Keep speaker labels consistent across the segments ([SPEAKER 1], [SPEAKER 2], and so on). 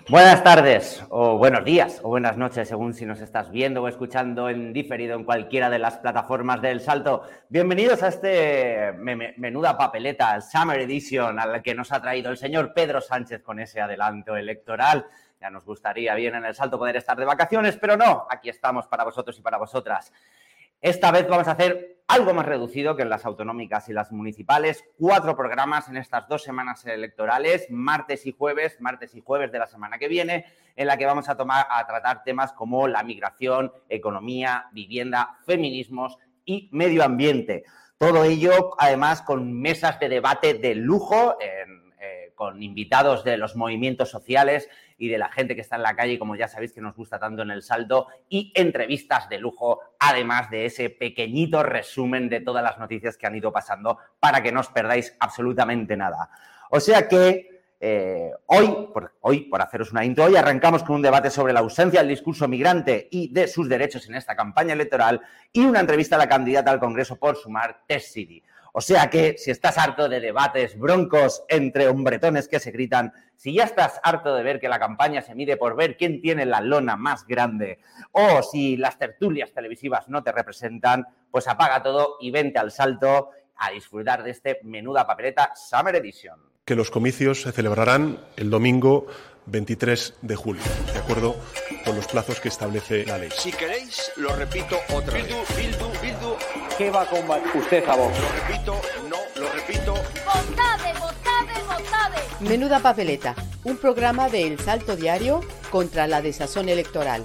[SPEAKER 1] Buenas tardes, o buenos días, o buenas noches, según si nos estás viendo o escuchando en diferido en cualquiera de las plataformas del Salto. Bienvenidos a este menuda papeleta, el Summer Edition, al que nos ha traído el señor Pedro Sánchez con ese adelanto electoral. Ya nos gustaría bien en el Salto poder estar de vacaciones, pero no, aquí estamos para vosotros y para vosotras. Esta vez vamos a hacer algo más reducido que en las autonómicas y las municipales. 4 programas en estas 2 semanas electorales, martes y jueves de la semana que viene, en la que vamos a tratar temas como la migración, economía, vivienda, feminismos y medio ambiente. Todo ello, además, con mesas de debate de lujo, con invitados de los movimientos sociales y de la gente que está en la calle, como ya sabéis que nos gusta tanto en el Salto, y entrevistas de lujo, además de ese pequeñito resumen de todas las noticias que han ido pasando para que no os perdáis absolutamente nada. O sea que hoy, por haceros una intro, hoy arrancamos con un debate sobre la ausencia del discurso migrante y de sus derechos en esta campaña electoral y una entrevista a la candidata al Congreso por Sumar, Tess City. O sea que si estás harto de debates broncos entre hombretones que se gritan, si ya estás harto de ver que la campaña se mide por ver quién tiene la lona más grande, o si las tertulias televisivas no te representan, pues apaga todo y vente al Salto a disfrutar de este menuda papeleta Summer Edition.
[SPEAKER 2] Que los comicios se celebrarán el domingo 23 de julio, de acuerdo con los plazos que establece la ley.
[SPEAKER 3] Si queréis, lo repito otra vez. Bildu.
[SPEAKER 4] ¿Qué va a combatir usted a Vox?
[SPEAKER 3] Lo repito, no, lo repito.
[SPEAKER 5] ¡Votade!
[SPEAKER 6] Menuda papeleta, un programa de El Salto Diario contra la desazón electoral.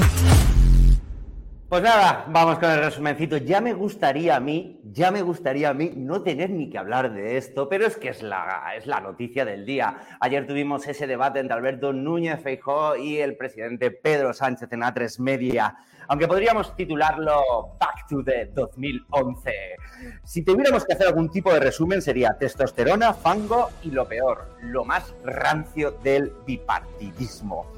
[SPEAKER 1] Pues nada, vamos con el resumencito. Ya me gustaría a mí no tener ni que hablar de esto, pero es que es la noticia del día. Ayer tuvimos ese debate entre Alberto Núñez Feijóo y el presidente Pedro Sánchez en A3 Media, aunque podríamos titularlo Back to the 2011. Si tuviéramos que hacer algún tipo de resumen sería testosterona, fango y lo peor, lo más rancio del bipartidismo.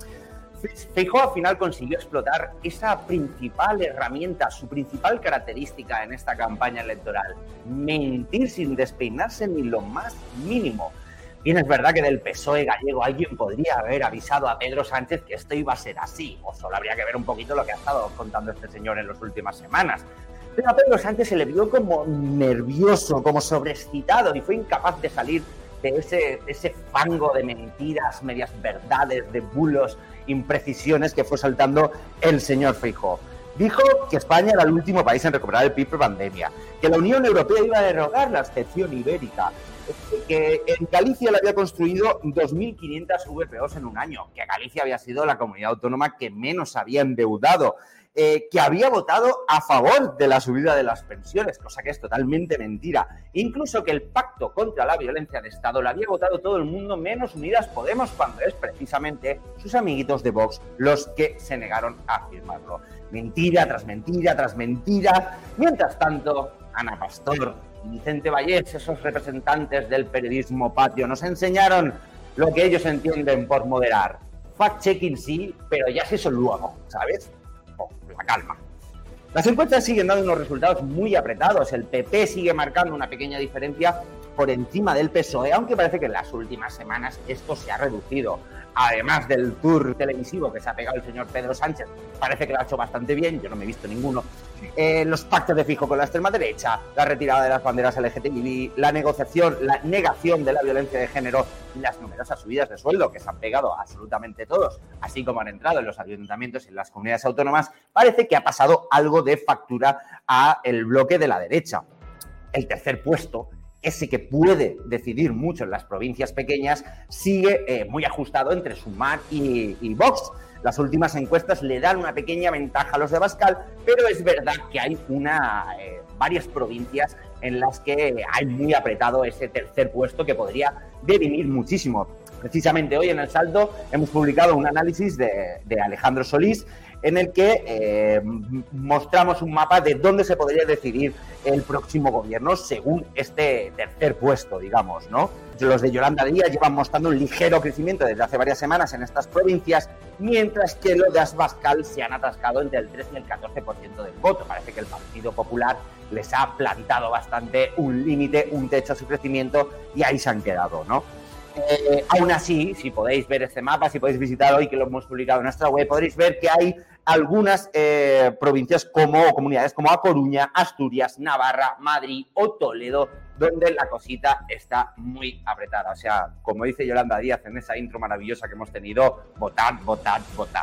[SPEAKER 1] Feijóo al final consiguió explotar esa principal herramienta, su principal característica en esta campaña electoral: mentir sin despeinarse ni lo más mínimo. Bien, es verdad que del PSOE gallego alguien podría haber avisado a Pedro Sánchez que esto iba a ser así, o solo habría que ver un poquito lo que ha estado contando este señor en las últimas semanas. Pero a Pedro Sánchez se le vio como nervioso, como sobreexcitado, y fue incapaz de salir de ese fango de mentiras, medias verdades, de bulos, imprecisiones que fue saltando el señor Feijóo. Dijo que España era el último país en recuperar el PIB pre-pandemia, que la Unión Europea iba a derogar la excepción ibérica, que en Galicia le había construido 2.500 VPOs en un año, que Galicia había sido la comunidad autónoma que menos había endeudado, que había votado a favor de la subida de las pensiones, cosa que es totalmente mentira. Incluso que el pacto contra la violencia de Estado lo había votado todo el mundo menos Unidas Podemos, cuando es precisamente sus amiguitos de Vox los que se negaron a firmarlo. Mentira tras mentira tras mentira. Mientras tanto, Ana Pastor y Vicente Vallés, esos representantes del periodismo patrio, nos enseñaron lo que ellos entienden por moderar. Fact-checking sí, pero ya es eso luego, ¿sabes? La calma. Las encuestas siguen dando unos resultados muy apretados. El PP sigue marcando una pequeña diferencia por encima del PSOE, aunque parece que en las últimas semanas esto se ha reducido. Además del tour televisivo que se ha pegado el señor Pedro Sánchez, parece que lo ha hecho bastante bien, yo no me he visto ninguno. Los pactos de Feijóo con la extrema derecha, la retirada de las banderas LGTBI, la negación de la violencia de género y las numerosas subidas de sueldo que se han pegado a absolutamente todos, así como han entrado en los ayuntamientos y en las comunidades autónomas, parece que ha pasado algo de factura a el bloque de la derecha. El tercer puesto, ese que puede decidir mucho en las provincias pequeñas, sigue muy ajustado entre Sumar y Vox. Las últimas encuestas le dan una pequeña ventaja a los de Abascal, pero es verdad que hay varias provincias en las que hay muy apretado ese tercer puesto que podría dirimir muchísimo. Precisamente hoy en El Salto hemos publicado un análisis de Alejandro Solís en el que mostramos un mapa de dónde se podría decidir el próximo gobierno según este tercer puesto, digamos, ¿no? Los de Yolanda Díaz llevan mostrando un ligero crecimiento desde hace varias semanas en estas provincias, mientras que los de Abascal se han atascado entre el 13 y el 14% del voto. Parece que el Partido Popular les ha plantado bastante un límite, un techo a su crecimiento, y ahí se han quedado, ¿no? Aún así, si podéis ver este mapa, si podéis visitar hoy, que lo hemos publicado en nuestra web, podréis ver que hay algunas provincias o comunidades como A Coruña, Asturias, Navarra, Madrid o Toledo, donde la cosita está muy apretada. O sea, como dice Yolanda Díaz en esa intro maravillosa que hemos tenido, votad, votad, votad.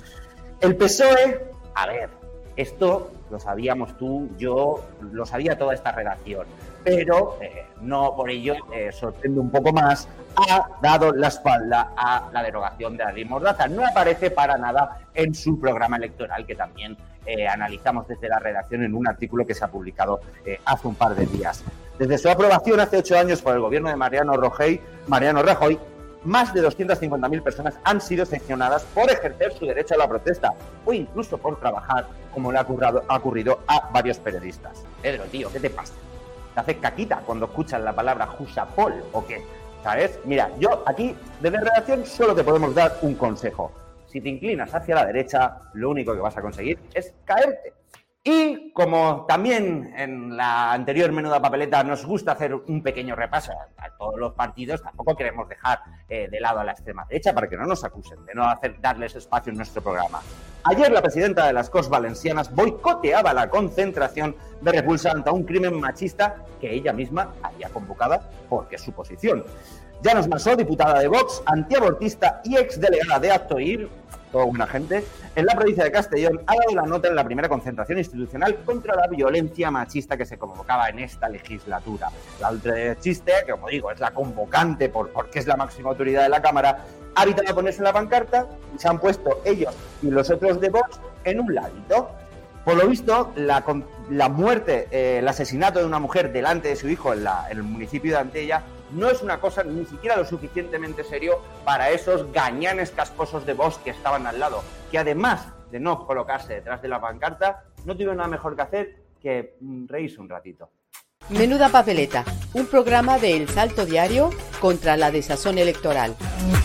[SPEAKER 1] El PSOE, a ver, esto lo sabíamos tú, yo, lo sabía toda esta redacción, pero no por ello sorprende un poco más, ha dado la espalda a la derogación de la ley Mordaza. No aparece para nada en su programa electoral, que también analizamos desde la redacción en un artículo que se ha publicado hace un par de días. Desde su aprobación hace 8 años por el gobierno de Mariano Rajoy, más de 250.000 personas han sido sancionadas por ejercer su derecho a la protesta o incluso por trabajar, como le ha ocurrido a varios periodistas. Pedro, tío, ¿qué te pasa? ¿Te haces caquita cuando escuchas la palabra Jusapol o qué? ¿Sabes? Mira, yo aquí, desde redacción, solo te podemos dar un consejo. Si te inclinas hacia la derecha, lo único que vas a conseguir es caerte. Y como también en la anterior menuda papeleta nos gusta hacer un pequeño repaso a todos los partidos, tampoco queremos dejar de lado a la extrema derecha para que no nos acusen de no darles espacio en nuestro programa. Ayer la presidenta de las Corts Valencianas boicoteaba la concentración de repulsa ante un crimen machista que ella misma había convocado porque es su posición. Llanos Marsó, diputada de Vox, antiabortista y exdelegada de Actoir, todo buena gente, en la provincia de Castellón, ha dado la nota en la primera concentración institucional contra la violencia machista que se convocaba en esta legislatura. La ultraderechista, que como digo, es la convocante porque es la máxima autoridad de la Cámara, ha evitado ponerse en la pancarta y se han puesto ellos y los otros de Vox en un ladito. Por lo visto, la muerte, el asesinato de una mujer delante de su hijo en el municipio de Antella no es una cosa ni siquiera lo suficientemente serio para esos gañanes casposos de Vox que estaban al lado, que además de no colocarse detrás de la pancarta, no tuvieron nada mejor que hacer que reírse un ratito.
[SPEAKER 6] Menuda papeleta, un programa de El Salto Diario contra la desazón electoral.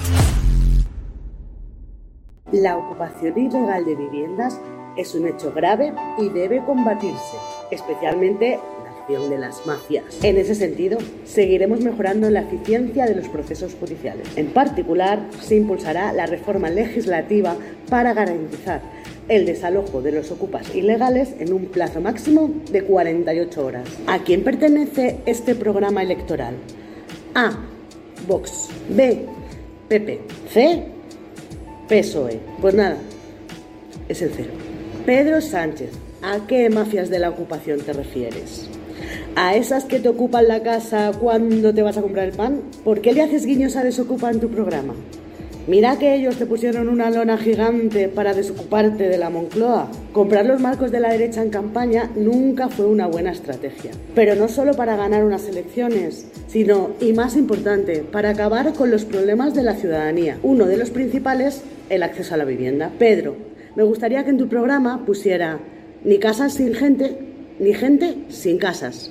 [SPEAKER 5] La ocupación ilegal de viviendas es un hecho grave y debe combatirse, especialmente la acción de las mafias. En ese sentido, seguiremos mejorando la eficiencia de los procesos judiciales. En particular, se impulsará la reforma legislativa para garantizar el desalojo de los ocupas ilegales en un plazo máximo de 48 horas. ¿A quién pertenece este programa electoral? A. Vox. B. PP. C. PSOE. Pues nada, es el cero. Pedro Sánchez, ¿a qué mafias de la ocupación te refieres? ¿A esas que te ocupan la casa cuando te vas a comprar el pan? ¿Por qué le haces guiños a Desocupa en tu programa? Mira que ellos te pusieron una lona gigante para desocuparte de la Moncloa. Comprar los marcos de la derecha en campaña nunca fue una buena estrategia. Pero no solo para ganar unas elecciones, sino, y más importante, para acabar con los problemas de la ciudadanía. Uno de los principales, el acceso a la vivienda. Pedro, me gustaría que en tu programa pusiera ni casas sin gente, ni gente sin casas.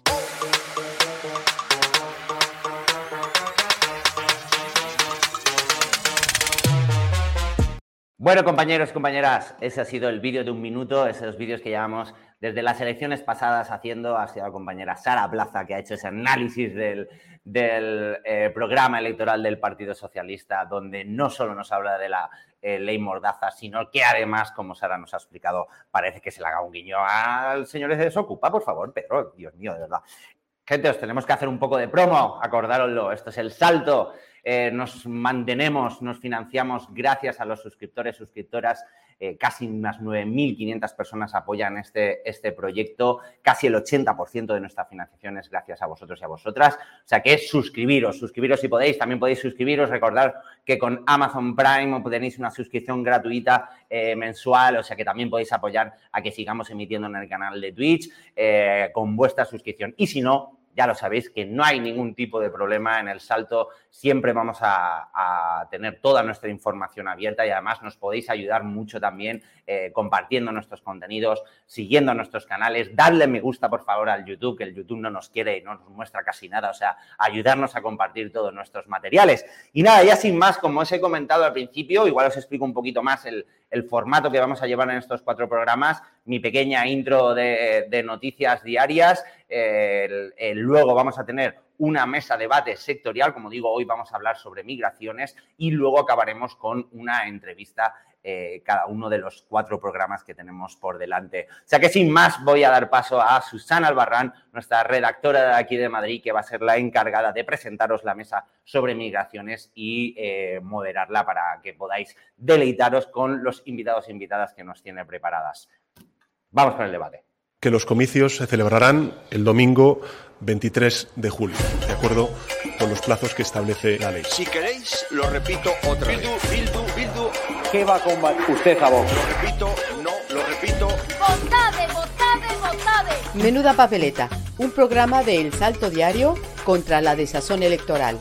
[SPEAKER 1] Bueno, compañeros, compañeras, ese ha sido el vídeo de un minuto, esos vídeos que llevamos desde las elecciones pasadas haciendo. Ha sido la compañera Sara Plaza que ha hecho ese análisis del programa electoral del Partido Socialista, donde no solo nos habla de la ley Mordaza, sino que además, como Sara nos ha explicado, parece que se le haga un guiño al señor de Desocupa, por favor, pero Dios mío, de verdad. Gente, os tenemos que hacer un poco de promo, acordároslo, esto es El Salto. Nos mantenemos, nos financiamos gracias a los suscriptores, suscriptoras. Casi unas 9.500 personas apoyan este proyecto. Casi el 80% de nuestra financiación es gracias a vosotros y a vosotras. O sea que es suscribiros si podéis. También podéis suscribiros. Recordad que con Amazon Prime tenéis una suscripción gratuita mensual. O sea que también podéis apoyar a que sigamos emitiendo en el canal de Twitch con vuestra suscripción. Y si no, ya lo sabéis que no hay ningún tipo de problema en El Salto. Siempre vamos a tener toda nuestra información abierta y además nos podéis ayudar mucho también compartiendo nuestros contenidos, siguiendo nuestros canales. Dadle me gusta, por favor, al YouTube, que el YouTube no nos quiere y no nos muestra casi nada. O sea, ayudarnos a compartir todos nuestros materiales. Y nada, ya sin más, como os he comentado al principio, igual os explico un poquito más el formato que vamos a llevar en estos 4 programas, mi pequeña intro de noticias diarias. Luego vamos a tener una mesa debate sectorial. Como digo, hoy vamos a hablar sobre migraciones y luego acabaremos con una entrevista cada uno de los 4 programas que tenemos por delante. O sea que sin más voy a dar paso a Susana Albarrán, nuestra redactora de aquí de Madrid, que va a ser la encargada de presentaros la mesa sobre migraciones y moderarla para que podáis deleitaros con los invitados e invitadas que nos tiene preparadas. Vamos con el debate.
[SPEAKER 2] Que los comicios se celebrarán el domingo 23 de julio, de acuerdo con los plazos que establece la ley.
[SPEAKER 3] Si queréis, lo repito otra vez. Bildu.
[SPEAKER 4] ¿Qué va a combatir usted a Vox?
[SPEAKER 3] Lo repito, no, lo repito.
[SPEAKER 7] ¡Votade!
[SPEAKER 6] Menuda papeleta, un programa de El Salto Diario contra la desazón electoral.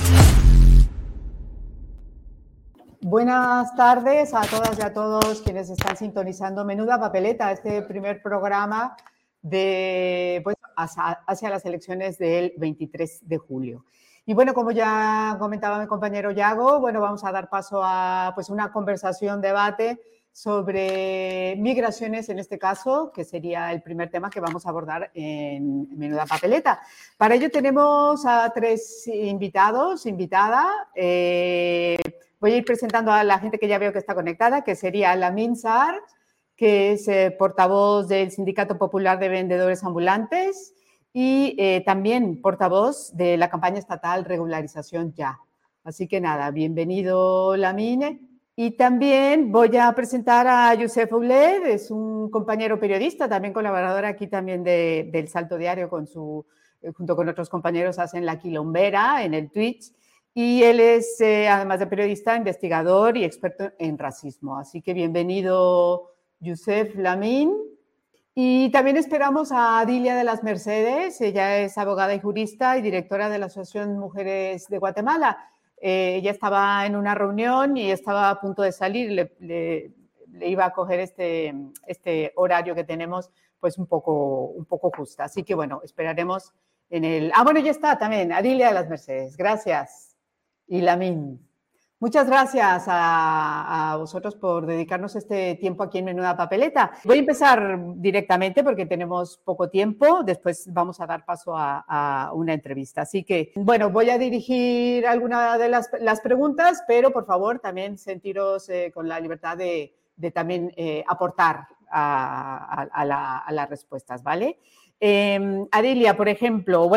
[SPEAKER 8] Buenas tardes a todas y a todos quienes están sintonizando Menuda Papeleta, este primer programa de, hacia las elecciones del 23 de julio. Y bueno, como ya comentaba mi compañero Yago, vamos a dar paso a una conversación, debate sobre migraciones en este caso, que sería el primer tema que vamos a abordar en Menuda Papeleta. Para ello tenemos a 3 invitados, invitada. Voy a ir presentando a la gente que ya veo que está conectada, que sería Lamin Saar, que es portavoz del Sindicato Popular de Vendedores Ambulantes y también portavoz de la campaña estatal Regularización Ya. Así que nada, bienvenido Lamin. Y también voy a presentar a Youssef Ouled, es un compañero periodista, también colaborador aquí también del Salto Diario, junto con otros compañeros hacen La Quilombera en el Twitch. Y él es, además de periodista, investigador y experto en racismo. Así que bienvenido, Youssef, Lamin. Y también esperamos a Adilia de las Mercedes. Ella es abogada y jurista y directora de la Asociación Mujeres de Guatemala. Ella estaba en una reunión y estaba a punto de salir. Le iba a coger este horario que tenemos pues un poco justa. Así que bueno, esperaremos en el... ya está también, Adilia de las Mercedes. Gracias. Y Lamin. Muchas gracias a vosotros por dedicarnos este tiempo aquí en Menuda Papeleta. Voy a empezar directamente porque tenemos poco tiempo. Después vamos a dar paso a una entrevista. Así que, voy a dirigir alguna de las preguntas, pero por favor también sentiros con la libertad de también aportar a las respuestas, ¿vale? Adilia, por ejemplo,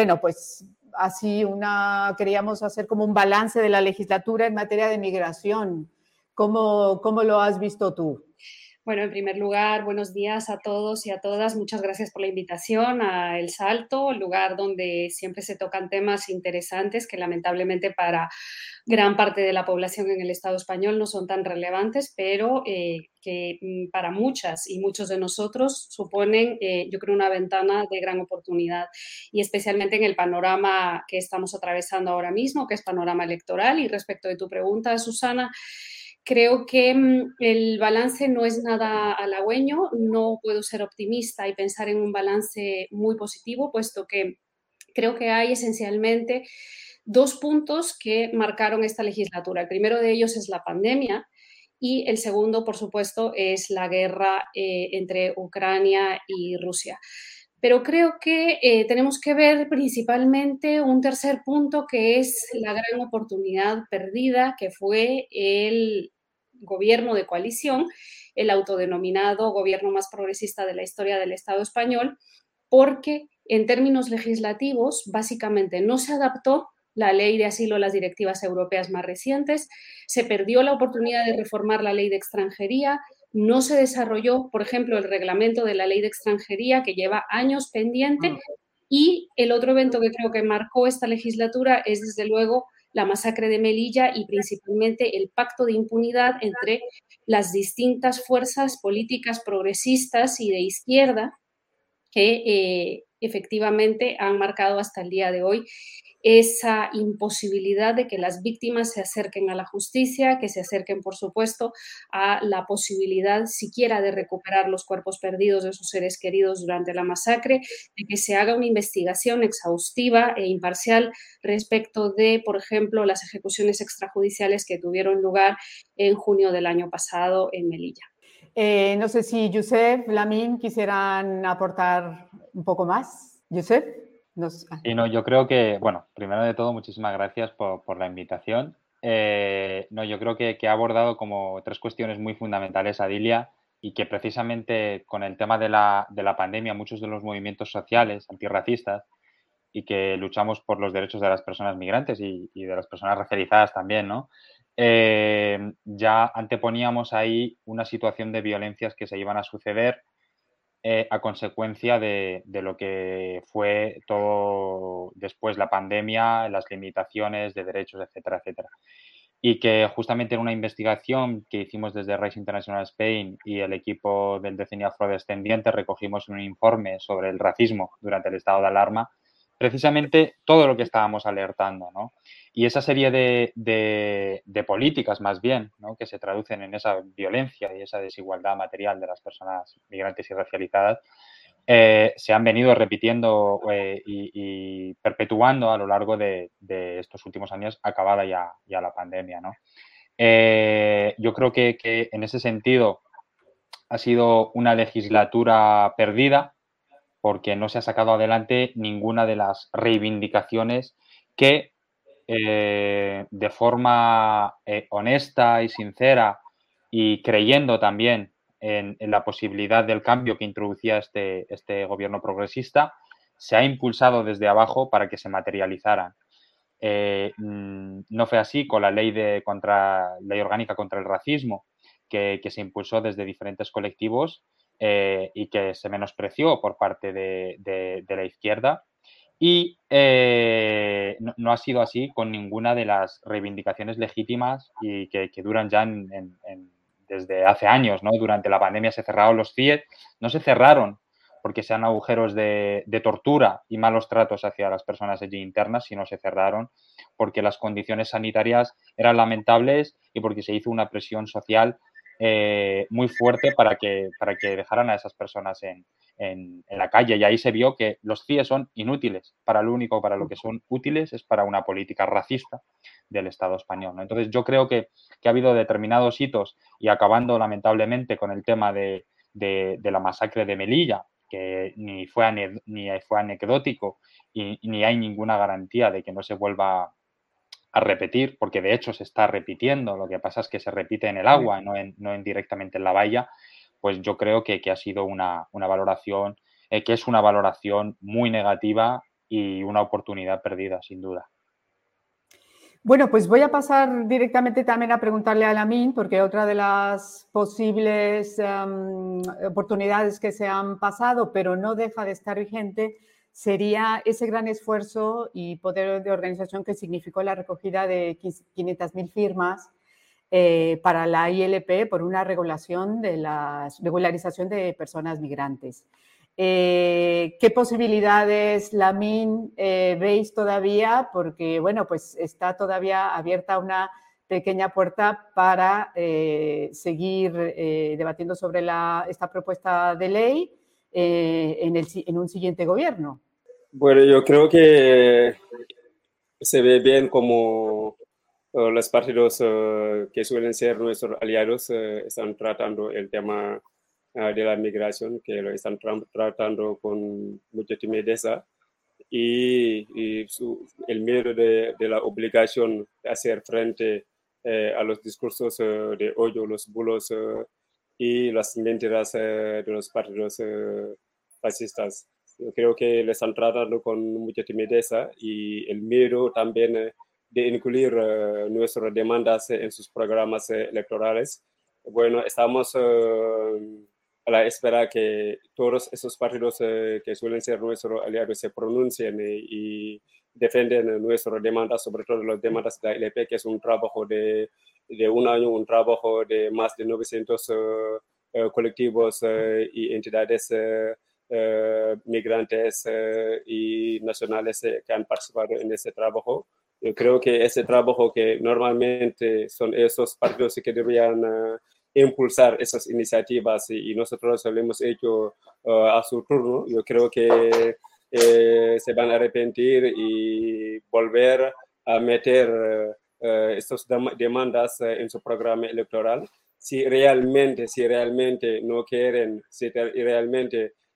[SPEAKER 8] queríamos hacer como un balance de la legislatura en materia de migración. ¿Cómo lo has visto tú?
[SPEAKER 9] Bueno, en primer lugar, buenos días a todos y a todas. Muchas gracias por la invitación a El Salto, lugar donde siempre se tocan temas interesantes que lamentablemente para gran parte de la población en el Estado español no son tan relevantes, pero que para muchas y muchos de nosotros suponen, yo creo, una ventana de gran oportunidad y especialmente en el panorama que estamos atravesando ahora mismo, que es panorama electoral. Y respecto de tu pregunta, Susana, creo que el balance no es nada halagüeño. No puedo ser optimista y pensar en un balance muy positivo, puesto que creo que hay esencialmente 2 puntos que marcaron esta legislatura. El primero de ellos es la pandemia y el segundo, por supuesto, es la guerra entre Ucrania y Rusia. Pero creo que tenemos que ver principalmente un tercer punto, que es la gran oportunidad perdida que fue el gobierno de coalición, el autodenominado gobierno más progresista de la historia del Estado español, porque en términos legislativos básicamente no se adaptó la ley de asilo a las directivas europeas más recientes, se perdió la oportunidad de reformar la ley de extranjería, no se desarrolló, por ejemplo, el reglamento de la ley de extranjería que lleva años pendiente y el otro evento que creo que marcó esta legislatura es desde luego la masacre de Melilla y principalmente el pacto de impunidad entre las distintas fuerzas políticas progresistas y de izquierda que efectivamente han marcado hasta el día de hoy esa imposibilidad de que las víctimas se acerquen a la justicia, que se acerquen, por supuesto, a la posibilidad siquiera de recuperar los cuerpos perdidos de sus seres queridos durante la masacre, de que se haga una investigación exhaustiva e imparcial respecto de, por ejemplo, las ejecuciones extrajudiciales que tuvieron lugar en junio del año pasado en Melilla.
[SPEAKER 8] No sé si Youssef, Lamin quisieran aportar un poco más. Youssef,
[SPEAKER 7] Y no, yo creo que, bueno, primero de todo, muchísimas gracias por la invitación. No, yo creo que ha abordado como 3 cuestiones muy fundamentales, Adilia, y que precisamente con el tema de la pandemia, muchos de los movimientos sociales antirracistas y que luchamos por los derechos de las personas migrantes y de las personas racializadas también, ¿no? Ya anteponíamos ahí una situación de violencias que se iban a suceder a consecuencia de lo que fue todo después la pandemia, las limitaciones de derechos, etcétera, etcétera. Y que justamente en una investigación que hicimos desde Rights International Spain y el equipo del Decenio Afrodescendiente recogimos un informe sobre el racismo durante el estado de alarma, precisamente todo lo que estábamos alertando, ¿no? Y esa serie de políticas, más bien, ¿no?, que se traducen en esa violencia y esa desigualdad material de las personas migrantes y racializadas, se han venido repitiendo y perpetuando a lo largo de estos últimos años, acabada ya la pandemia, ¿no? Yo creo que en ese sentido ha sido una legislatura perdida, porque no se ha sacado adelante ninguna de las reivindicaciones que de forma honesta y sincera y creyendo también en la posibilidad del cambio que introducía este gobierno progresista, se ha impulsado desde abajo para que se materializaran. No fue así con la ley orgánica contra el racismo, que se impulsó desde diferentes colectivos y que se menospreció por parte de la izquierda. Y no ha sido así con ninguna de las reivindicaciones legítimas y que duran ya desde hace años, ¿no? Durante la pandemia se cerraron los CIE, no se cerraron porque sean agujeros de tortura y malos tratos hacia las personas allí internas, sino se cerraron porque las condiciones sanitarias eran lamentables y porque se hizo una presión social muy fuerte para que dejaran a esas personas en la calle. Y ahí se vio que los CIE son inútiles. Para lo único para lo que son útiles es para una política racista del Estado español, ¿no? Entonces yo creo que ha habido determinados hitos, y acabando lamentablemente con el tema de la masacre de Melilla, que ni fue anecdótico y ni hay ninguna garantía de que no se vuelva a repetir, porque de hecho se está repitiendo, lo que pasa es que se repite en el agua, no directamente en la valla. Pues yo creo que ha sido una valoración, que es una valoración muy negativa y una oportunidad perdida, sin duda.
[SPEAKER 8] Bueno, pues voy a pasar directamente también a preguntarle a Lamin, porque otra de las posibles oportunidades que se han pasado, pero no deja de estar vigente, sería ese gran esfuerzo y poder de organización que significó la recogida de 500.000 firmas para la ILP por una regularización de personas migrantes. ¿Qué posibilidades, Lamin, veis todavía? Porque, bueno, pues está todavía abierta una pequeña puerta para seguir debatiendo sobre esta propuesta de ley en un siguiente gobierno.
[SPEAKER 10] Bueno, yo creo que se ve bien como los partidos que suelen ser nuestros aliados están tratando el tema de la migración, que lo están tratando con mucha timideza y el miedo de la obligación de hacer frente a los discursos de odio, los bulos y las mentiras de los partidos fascistas. Yo creo que le están tratando con mucha timideza y el miedo también de incluir nuestras demandas en sus programas electorales. Bueno, estamos a la espera que todos esos partidos que suelen ser nuestros aliados se pronuncien y defienden nuestras demandas, sobre todo las demandas de la ILP, que es un trabajo de un año, un trabajo de más de 900 colectivos y entidades migrantes y nacionales que han participado en ese trabajo. Yo creo que ese trabajo que normalmente son esos partidos que deberían impulsar esas iniciativas y nosotros lo hemos hecho a su turno. Yo creo que se van a arrepentir y volver a meter estas demandas en su programa electoral. Si realmente no quieren, si realmente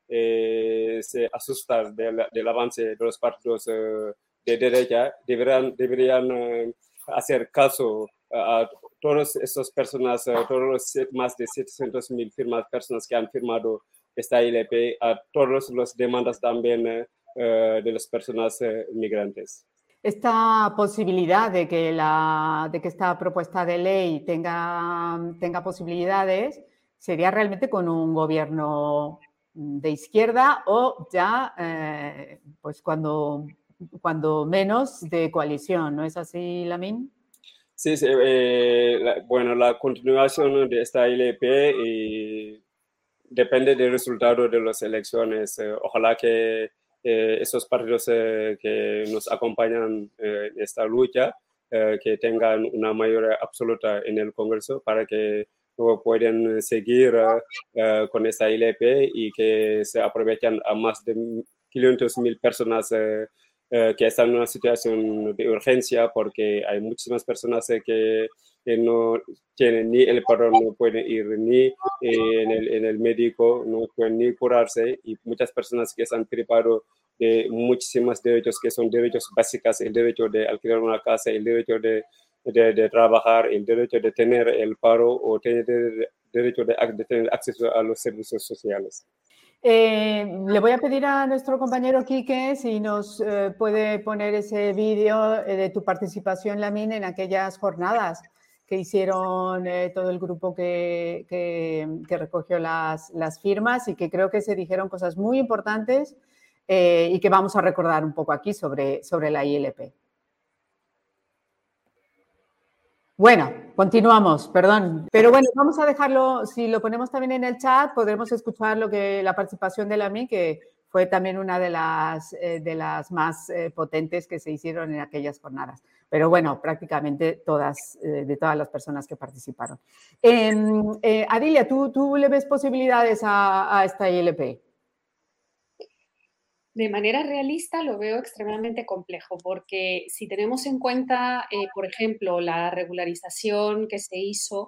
[SPEAKER 10] se asustan del avance de los partidos de derecha, deberían hacer caso a todas estas personas, todos los más de 700.000 personas que han firmado esta ILP, a todas las demandas también de las personas migrantes.
[SPEAKER 8] Esta posibilidad de que esta propuesta de ley tenga posibilidades sería realmente con un gobierno de izquierda o ya, pues cuando menos de coalición, ¿no es así, Lamin?
[SPEAKER 10] Sí, bueno, la continuación de esta ILP depende del resultado de las elecciones. Ojalá que esos partidos que nos acompañan en esta lucha, que tengan una mayoría absoluta en el Congreso para que puedan seguir con esta ILP y que se aprovechen a más de 500.000 personas que están en una situación de urgencia, porque hay muchísimas personas que no tienen ni el paro, no pueden ir ni en el médico, no pueden ni curarse, y muchas personas que se han privado de muchísimos derechos que son derechos básicos, el derecho de alquilar una casa, el derecho de trabajar, el derecho de tener el paro o tener derecho de tener acceso a los servicios sociales.
[SPEAKER 8] Le voy a pedir a nuestro compañero Quique si nos puede poner ese vídeo de tu participación, Lamin, en aquellas jornadas que hicieron todo el grupo que recogió las firmas y que creo que se dijeron cosas muy importantes y que vamos a recordar un poco aquí sobre la ILP. Bueno, continuamos, perdón. Pero bueno, vamos a dejarlo, si lo ponemos también en el chat, podremos escuchar la participación de Lamin, que fue también una de las más potentes que se hicieron en aquellas jornadas. Pero bueno, prácticamente de todas las personas que participaron. Adilia, ¿tú le ves posibilidades a esta ILP?
[SPEAKER 9] De manera realista lo veo extremadamente complejo, porque si tenemos en cuenta, por ejemplo, la regularización que se hizo,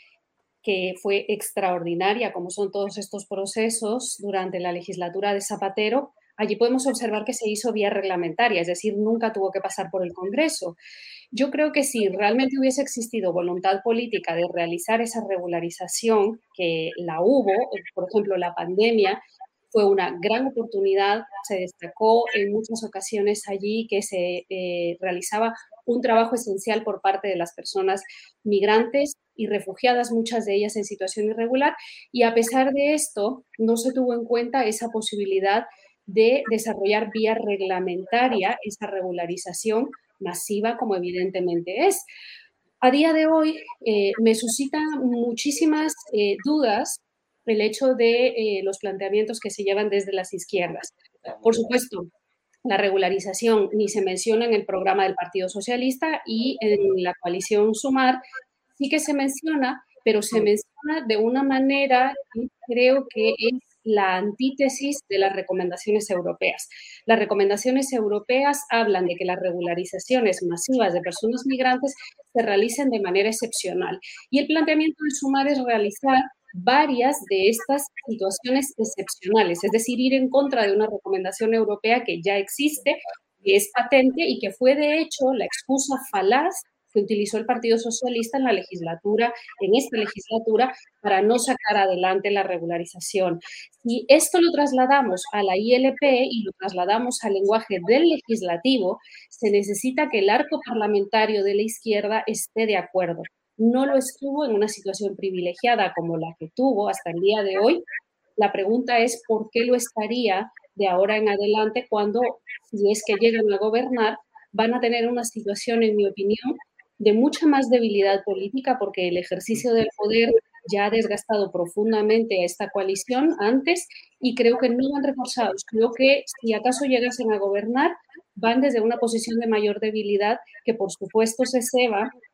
[SPEAKER 9] que fue extraordinaria, como son todos estos procesos durante la legislatura de Zapatero, allí podemos observar que se hizo vía reglamentaria, es decir, nunca tuvo que pasar por el Congreso. Yo creo que si realmente hubiese existido voluntad política de realizar esa regularización, que la hubo, por ejemplo, la pandemia, fue una gran oportunidad, se destacó en muchas ocasiones allí que se realizaba un trabajo esencial por parte de las personas migrantes y refugiadas, muchas de ellas en situación irregular, y a pesar de esto no se tuvo en cuenta esa posibilidad de desarrollar vía reglamentaria esa regularización masiva como evidentemente es. A día de hoy me suscita muchísimas dudas el hecho de los planteamientos que se llevan desde las izquierdas. Por supuesto, la regularización ni se menciona en el programa del Partido Socialista y en la coalición Sumar sí que se menciona, pero se menciona de una manera que creo que es la antítesis de las recomendaciones europeas. Las recomendaciones europeas hablan de que las regularizaciones masivas de personas migrantes se realicen de manera excepcional. Y el planteamiento de Sumar es realizar varias de estas situaciones excepcionales, es decir, ir en contra de una recomendación europea que ya existe, que es patente y que fue de hecho la excusa falaz que utilizó el Partido Socialista en esta legislatura, para no sacar adelante la regularización. Si esto lo trasladamos a la ILP y lo trasladamos al lenguaje del legislativo, se necesita que el arco parlamentario de la izquierda esté de acuerdo. No lo estuvo en una situación privilegiada como la que tuvo hasta el día de hoy. La pregunta es ¿por qué lo estaría de ahora en adelante cuando, si es que llegan a gobernar, van a tener una situación, en mi opinión, de mucha más debilidad política, porque el ejercicio del poder ya ha desgastado profundamente a esta coalición antes y creo que no van reforzados. Creo que si acaso llegasen a gobernar, van desde una posición de mayor debilidad que, por supuesto, se ceba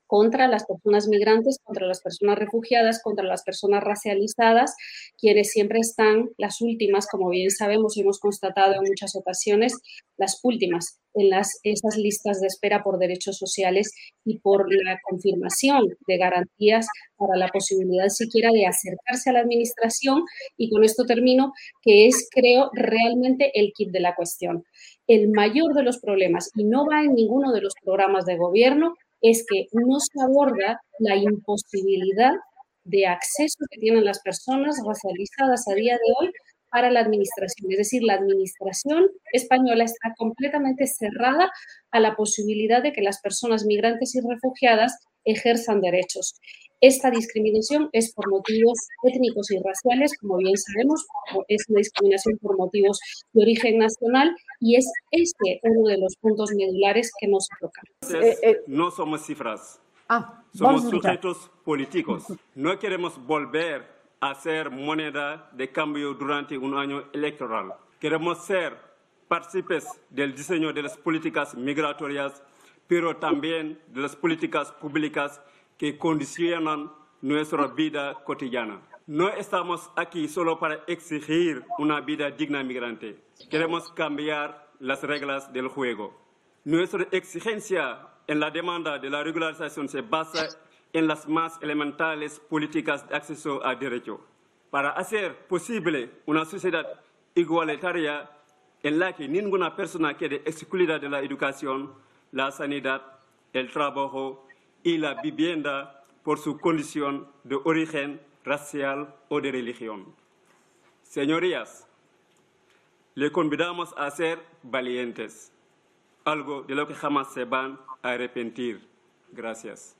[SPEAKER 9] contra las personas migrantes, contra las personas refugiadas, contra las personas racializadas, quienes siempre están las últimas, como bien sabemos y hemos constatado en muchas ocasiones, las últimas en esas listas de espera por derechos sociales y por la confirmación de garantías para la posibilidad siquiera de acercarse a la administración. Y con esto termino, que es, creo, realmente el quid de la cuestión. El mayor de los problemas, y no va en ninguno de los programas de gobierno, es que no se aborda la imposibilidad de acceso que tienen las personas racializadas a día de hoy para la administración. Es decir, la administración española está completamente cerrada a la posibilidad de que las personas migrantes y refugiadas ejerzan derechos. Esta discriminación es por motivos étnicos y raciales, como bien sabemos, es una discriminación por motivos de origen nacional y es este uno de los puntos medulares que nos tocan.
[SPEAKER 10] No somos cifras,
[SPEAKER 8] somos
[SPEAKER 10] sujetos políticos. No queremos volver a ser moneda de cambio durante un año electoral. Queremos ser partícipes del diseño de las políticas migratorias, pero también de las políticas públicas que condicionan nuestra vida cotidiana. No estamos aquí solo para exigir una vida digna migrante. Queremos cambiar las reglas del juego. Nuestra exigencia en la demanda de la regularización se basa en las más elementales políticas de acceso a derecho. Para hacer posible una sociedad igualitaria en la que ninguna persona quede excluida de la educación, la sanidad, el trabajo y la vivienda por su condición de origen racial o de religión. Señorías, le convidamos a ser valientes, algo de lo que jamás se van a arrepentir. Gracias.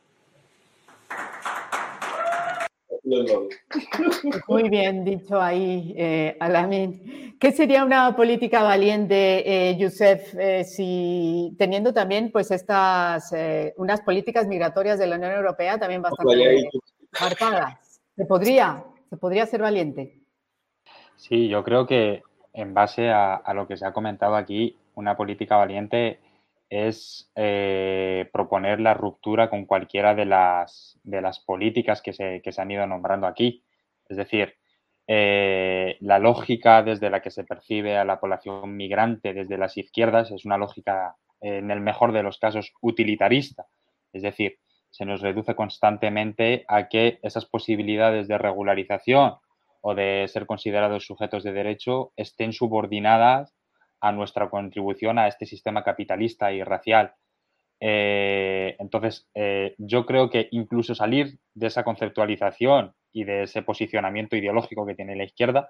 [SPEAKER 8] Muy bien dicho ahí, Alamin. ¿Qué sería una política valiente, Youssef, si teniendo también pues unas políticas migratorias de la Unión Europea también bastante marcadas? ¿Se podría ser valiente?
[SPEAKER 7] Sí, yo creo que en base a lo que se ha comentado aquí, una política valiente es proponer la ruptura con cualquiera de las políticas que se han ido nombrando aquí. Es decir, la lógica desde la que se percibe a la población migrante desde las izquierdas es una lógica, en el mejor de los casos, utilitarista. Es decir, se nos reduce constantemente a que esas posibilidades de regularización o de ser considerados sujetos de derecho estén subordinadas a nuestra contribución a este sistema capitalista y racial. Entonces, yo creo que incluso salir de esa conceptualización y de ese posicionamiento ideológico que tiene la izquierda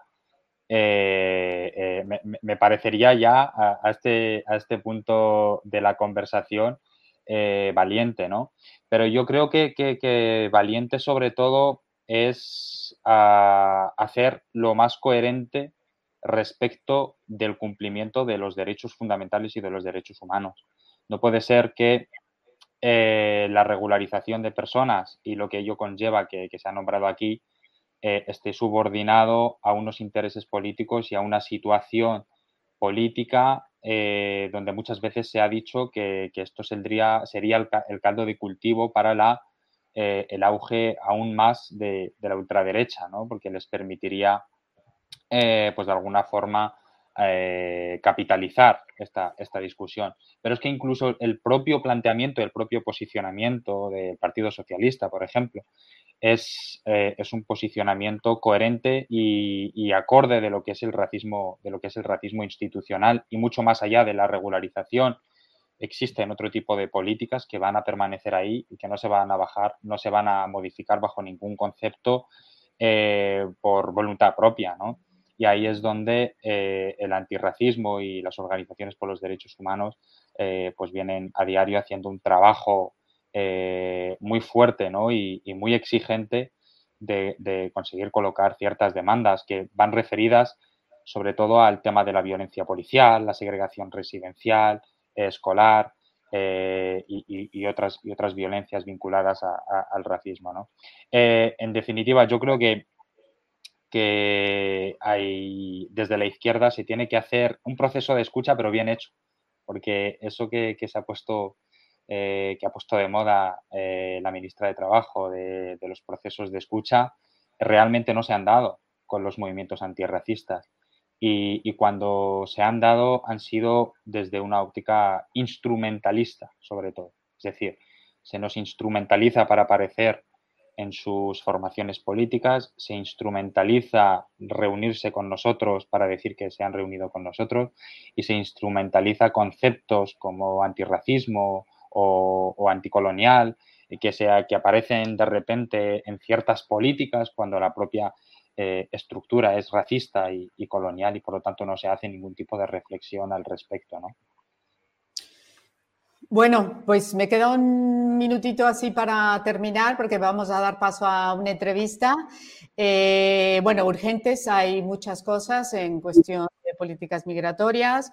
[SPEAKER 7] me parecería ya a este punto de la conversación valiente, ¿no? Pero yo creo que valiente sobre todo es hacer lo más coherente respecto del cumplimiento de los derechos fundamentales y de los derechos humanos. No puede ser que la regularización de personas y lo que ello conlleva, que se ha nombrado aquí, esté subordinado a unos intereses políticos y a una situación política donde muchas veces se ha dicho que esto sería el caldo de cultivo para el auge aún más de la ultraderecha, ¿no? Porque les permitiría pues de alguna forma capitalizar esta discusión. Pero es que incluso el propio planteamiento, el propio posicionamiento del Partido Socialista, por ejemplo, es un posicionamiento coherente y acorde de lo que es el racismo institucional y mucho más allá de la regularización. Existen otro tipo de políticas que van a permanecer ahí y que no se van a bajar, no se van a modificar bajo ningún concepto por voluntad propia, ¿no? Y ahí es donde el antirracismo y las organizaciones por los derechos humanos pues vienen a diario haciendo un trabajo muy fuerte, ¿no? y muy exigente de conseguir colocar ciertas demandas que van referidas sobre todo al tema de la violencia policial, la segregación residencial, escolar y otras violencias vinculadas al racismo, ¿no? En definitiva, yo creo que desde la izquierda se tiene que hacer un proceso de escucha, pero bien hecho, porque eso que se ha puesto que ha puesto de moda la ministra de Trabajo de los procesos de escucha, realmente no se han dado con los movimientos antirracistas. Y cuando se han dado han sido desde una óptica instrumentalista, sobre todo. Es decir, se nos instrumentaliza para aparecer en sus formaciones políticas, se instrumentaliza reunirse con nosotros para decir que se han reunido con nosotros y se instrumentaliza conceptos como antirracismo o anticolonial que aparecen de repente en ciertas políticas cuando la propia estructura es racista y colonial y por lo tanto no se hace ningún tipo de reflexión al respecto, ¿no?
[SPEAKER 8] Bueno, pues me queda un minutito así para terminar porque vamos a dar paso a una entrevista. Bueno, urgentes, hay muchas cosas en cuestión de políticas migratorias.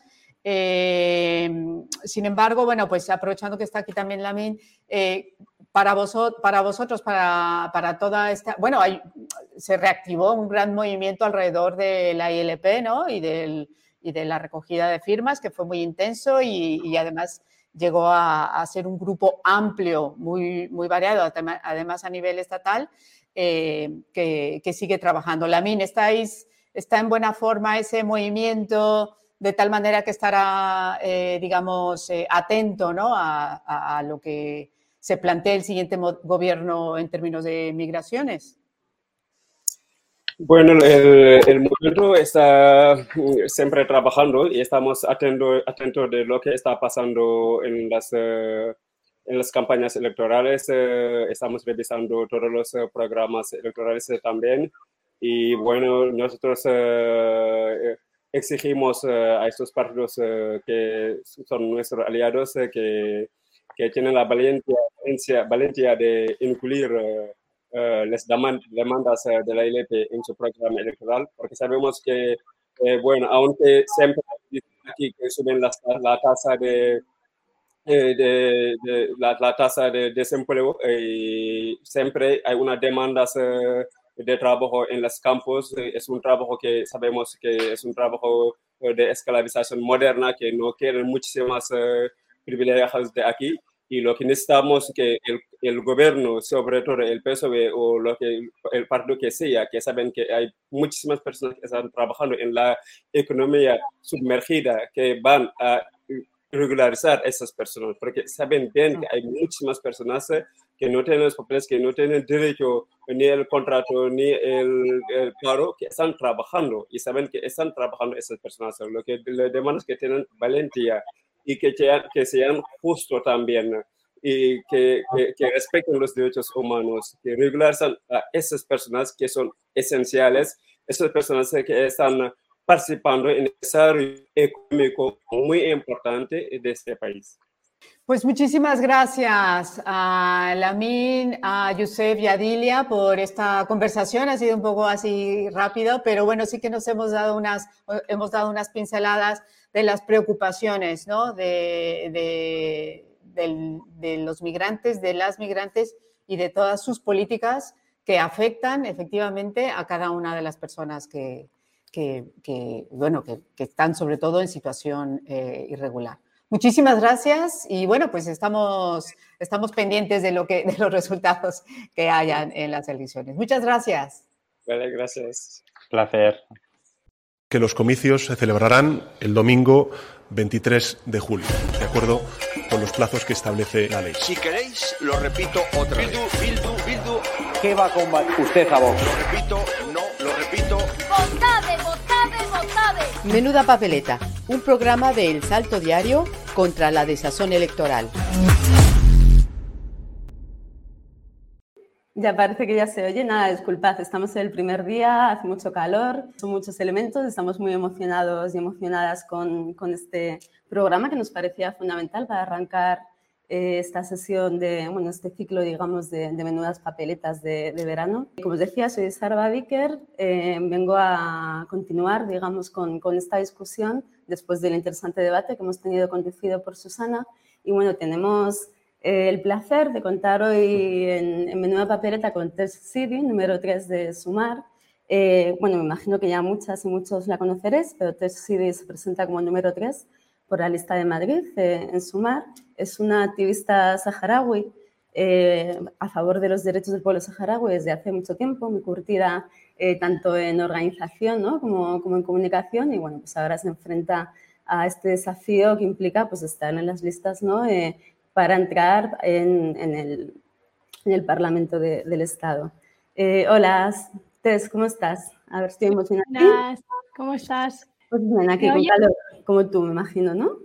[SPEAKER 8] Sin embargo, bueno, pues aprovechando que está aquí también Lamin, para vosotros, para toda esta... Bueno, se reactivó un gran movimiento alrededor de la ILP, ¿no? Y de la recogida de firmas, que fue muy intenso y además llegó a ser un grupo amplio, muy, muy variado, además a nivel estatal, que sigue trabajando. Lamin, ¿está en buena forma ese movimiento de tal manera que estará, digamos, atento, ¿no? a lo que se plantea el siguiente gobierno en términos de migraciones?
[SPEAKER 10] Bueno, el movimiento está siempre trabajando y estamos atentos de lo que está pasando en las campañas electorales. Estamos revisando todos los programas electorales también. Y bueno, nosotros exigimos a estos partidos que son nuestros aliados que tienen la valentía de incluir las demandas de la ILP en su programa electoral, porque sabemos que, bueno, aunque siempre aquí que suben la tasa la tasa de desempleo, siempre hay una demanda de trabajo en los campos. Es un trabajo que sabemos que es un trabajo de esclavización moderna, que no quieren muchísimas privilegios de aquí. Y lo que necesitamos es que el gobierno, sobre todo el PSOE o el partido que sea, que saben que hay muchísimas personas que están trabajando en la economía sumergida, que van a regularizar a esas personas, porque saben bien que hay muchísimas personas que no tienen los papeles, que no tienen derecho ni el contrato ni el paro, que están trabajando y saben que están trabajando esas personas. Lo que le demandamos es que tengan valentía y que sean justos también y que respeten los derechos humanos, que regularizan a esas personas que son esenciales, esas personas que están participando en el desarrollo económico muy importante de este país.
[SPEAKER 8] Pues muchísimas gracias a Lamin, a Youssef y a Dilia por esta conversación. Ha sido un poco así rápido, pero bueno, sí que nos hemos dado unas pinceladas de las preocupaciones, ¿no? de los migrantes, de las migrantes y de todas sus políticas que afectan efectivamente a cada una de las personas que están sobre todo en situación irregular. Muchísimas gracias y bueno, pues estamos pendientes de los resultados que hayan en las elecciones. Muchas gracias.
[SPEAKER 10] Vale, gracias.
[SPEAKER 7] Placer.
[SPEAKER 2] Que los comicios se celebrarán el domingo 23 de julio, de acuerdo con los plazos que establece la ley.
[SPEAKER 3] Si queréis, lo repito otra vez. Bildu.
[SPEAKER 4] ¿Qué va a combatir usted a vos?
[SPEAKER 3] Lo repito, no, lo repito.
[SPEAKER 6] ¡Votade! Menuda papeleta, un programa de El Salto Diario contra la desazón electoral.
[SPEAKER 11] Ya parece que ya se oye. Nada, disculpad, estamos en el primer día, hace mucho calor, son muchos elementos, estamos muy emocionados y emocionadas con este programa que nos parecía fundamental para arrancar esta sesión este ciclo, digamos, de menudas papeletas de verano. Como os decía, soy Sarva Viker, vengo a continuar, digamos, con esta discusión después del interesante debate que hemos tenido conducido por Susana. Y bueno, tenemos el placer de contar hoy en Menuda Papeleta con Tess Sidi, número 3 de Sumar. Me imagino que ya muchas y muchos la conoceréis, pero Tess Sidi se presenta como número 3 por la lista de Madrid, en Sumar. Es una activista saharaui a favor de los derechos del pueblo saharaui desde hace mucho tiempo, muy curtida tanto en organización, ¿no?, como en comunicación, y bueno, pues ahora se enfrenta a este desafío que implica pues estar en las listas, ¿no?, para entrar en el Parlamento del Estado. Hola, Tess, ¿cómo estás? A ver, estoy emocionada.
[SPEAKER 12] Hola, ¿cómo estás?
[SPEAKER 11] Pues bien, aquí con calor, como tú, me imagino, ¿no?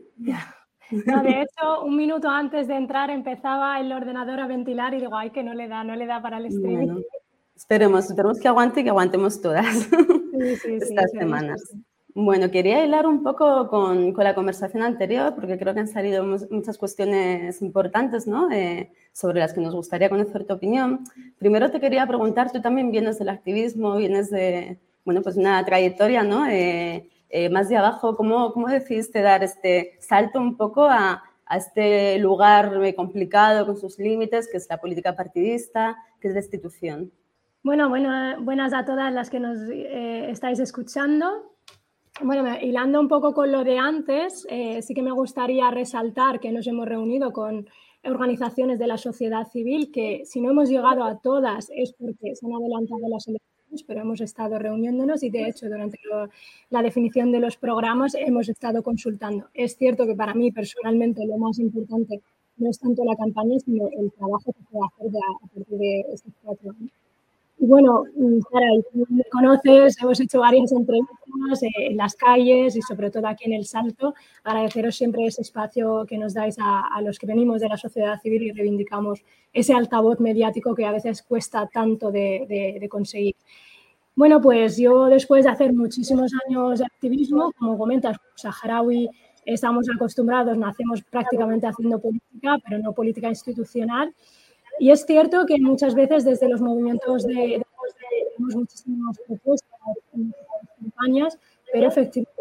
[SPEAKER 12] No, de hecho, un minuto antes de entrar empezaba el ordenador a ventilar y digo, ay, que no le da para el streaming.
[SPEAKER 11] Bueno, esperemos que aguante y que aguantemos todas estas semanas. Bueno, quería hilar un poco con la conversación anterior, porque creo que han salido muchas cuestiones importantes, ¿no?, sobre las que nos gustaría conocer tu opinión. Primero te quería preguntar, tú también vienes del activismo, vienes de, bueno, pues una trayectoria, ¿no?, más de abajo. ¿Cómo decidiste dar este salto un poco a este lugar complicado con sus límites, que es la política partidista, que es la institución?
[SPEAKER 12] Bueno, buenas a todas las que nos estáis escuchando. Bueno, hilando un poco con lo de antes, sí que me gustaría resaltar que nos hemos reunido con organizaciones de la sociedad civil, que si no hemos llegado a todas es porque se han adelantado las elecciones, pero hemos estado reuniéndonos y, de hecho, durante la definición de los programas hemos estado consultando. Es cierto que para mí, personalmente, lo más importante no es tanto la campaña, sino el trabajo que se va a hacer a partir de estos 4 años. Y bueno, Sara, tú me conoces, hemos hecho varias entrevistas en las calles y sobre todo aquí en El Salto. Agradeceros siempre ese espacio que nos dais a los que venimos de la sociedad civil y reivindicamos ese altavoz mediático que a veces cuesta tanto de conseguir. Bueno, pues yo, después de hacer muchísimos años de activismo, como comentas, saharaui, estamos acostumbrados, nacemos prácticamente haciendo política, pero no política institucional. Y es cierto que muchas veces desde los movimientos tenemos muchísimas propuestas en las campañas, pero efectivamente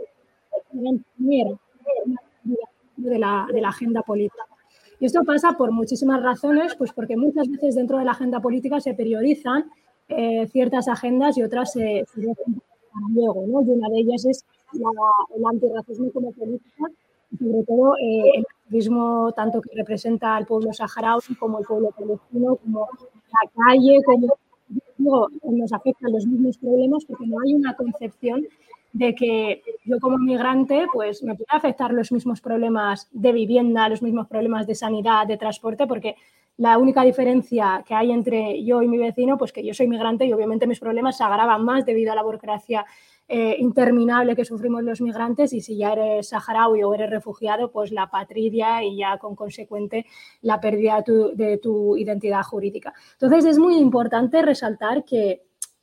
[SPEAKER 12] de la agenda política. Y esto pasa por muchísimas razones, pues porque muchas veces dentro de la agenda política se priorizan ciertas agendas y otras se dejan para luego, ¿no? Y una de ellas es el antirracismo como política, y sobre todo el activismo tanto que representa al pueblo saharaui como el pueblo palestino, como la calle, como digo, nos afectan los mismos problemas, porque no hay una concepción de que yo como migrante pues me puede afectar los mismos problemas de vivienda, los mismos problemas de sanidad, de transporte, porque la única diferencia que hay entre yo y mi vecino, pues que yo soy migrante y obviamente mis problemas se agravan más debido a la burocracia interminable que sufrimos los migrantes, y si ya eres saharaui o eres refugiado, pues la apatridia y ya con consecuente la pérdida de tu identidad jurídica. Entonces es muy importante resaltar que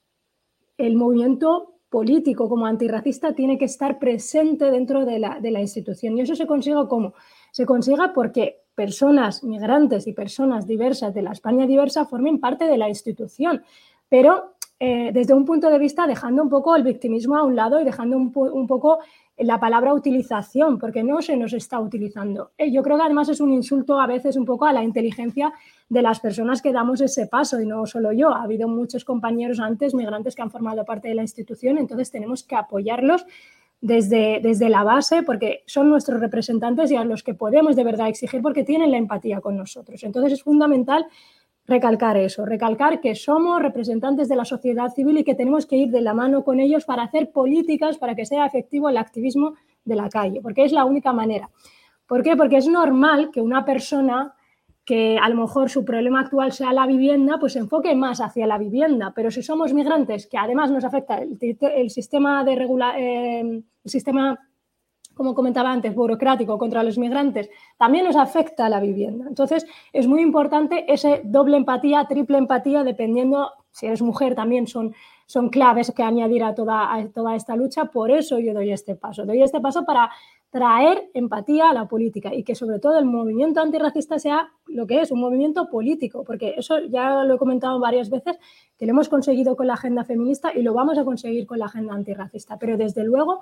[SPEAKER 12] el movimiento político como antirracista tiene que estar presente dentro de la institución, y eso se consigue ¿cómo? Se consigue porque personas migrantes y personas diversas de la España diversa formen parte de la institución, pero desde un punto de vista dejando un poco el victimismo a un lado y dejando un poco la palabra utilización, porque no se nos está utilizando. Yo creo que además es un insulto a veces un poco a la inteligencia de las personas que damos ese paso, y no solo yo. Ha habido muchos compañeros antes, migrantes, que han formado parte de la institución, entonces tenemos que apoyarlos desde la base, porque son nuestros representantes y a los que podemos de verdad exigir porque tienen la empatía con nosotros. Entonces es fundamental recalcar eso, recalcar que somos representantes de la sociedad civil y que tenemos que ir de la mano con ellos para hacer políticas para que sea efectivo el activismo de la calle, porque es la única manera. ¿Por qué? Porque es normal que una persona que a lo mejor su problema actual sea la vivienda, pues se enfoque más hacia la vivienda, pero si somos migrantes, que además nos afecta el sistema el sistema, como comentaba antes, burocrático contra los migrantes, también nos afecta a la vivienda. Entonces, es muy importante ese doble empatía, triple empatía, dependiendo, si eres mujer también son claves que añadir a toda esta lucha. Por eso yo doy este paso para traer empatía a la política y que sobre todo el movimiento antirracista sea lo que es, un movimiento político, porque eso ya lo he comentado varias veces, que lo hemos conseguido con la agenda feminista y lo vamos a conseguir con la agenda antirracista, pero desde luego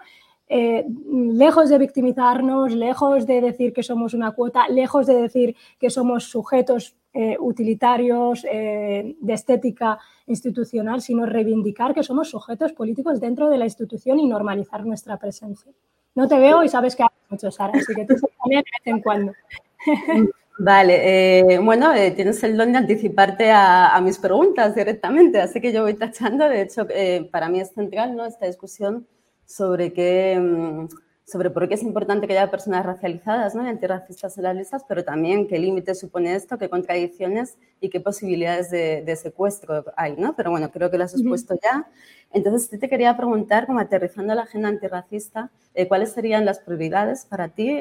[SPEAKER 12] lejos de victimizarnos, lejos de decir que somos una cuota, lejos de decir que somos sujetos utilitarios de estética institucional, sino reivindicar que somos sujetos políticos dentro de la institución y normalizar nuestra presencia. No te veo y sabes que hablas mucho, Sara, así que tú también de vez en cuando.
[SPEAKER 11] Vale, bueno, tienes el don de anticiparte a mis preguntas directamente, así que yo voy tachando. De hecho, para mí es central, ¿no?, esta discusión sobre por qué es importante que haya personas racializadas, ¿no?, y antirracistas en las listas, pero también qué límites supone esto, qué contradicciones y qué posibilidades de secuestro hay, ¿no? Pero bueno, creo que lo has expuesto ya. Entonces, te quería preguntar, como aterrizando la agenda antirracista, ¿cuáles serían las prioridades para ti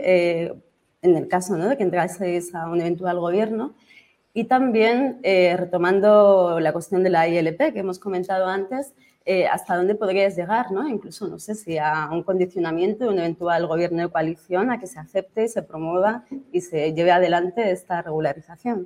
[SPEAKER 11] en el caso, ¿no?, de que entraseis a un eventual gobierno? Y también, retomando la cuestión de la ILP que hemos comentado antes, ¿hasta dónde podríais llegar, ¿no? Incluso, no sé si a un condicionamiento de un eventual gobierno de coalición, a que se acepte, se promueva y se lleve adelante esta regularización.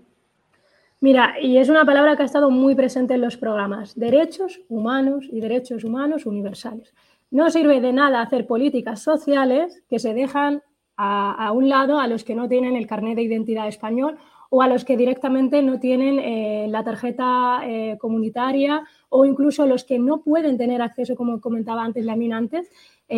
[SPEAKER 12] Mira, y es una palabra que ha estado muy presente en los programas, derechos humanos y derechos humanos universales. No sirve de nada hacer políticas sociales que se dejan a un lado a los que no tienen el carnet de identidad español o a los que directamente no tienen la tarjeta comunitaria, o incluso los que no pueden tener acceso, como comentaba antes Lamina antes,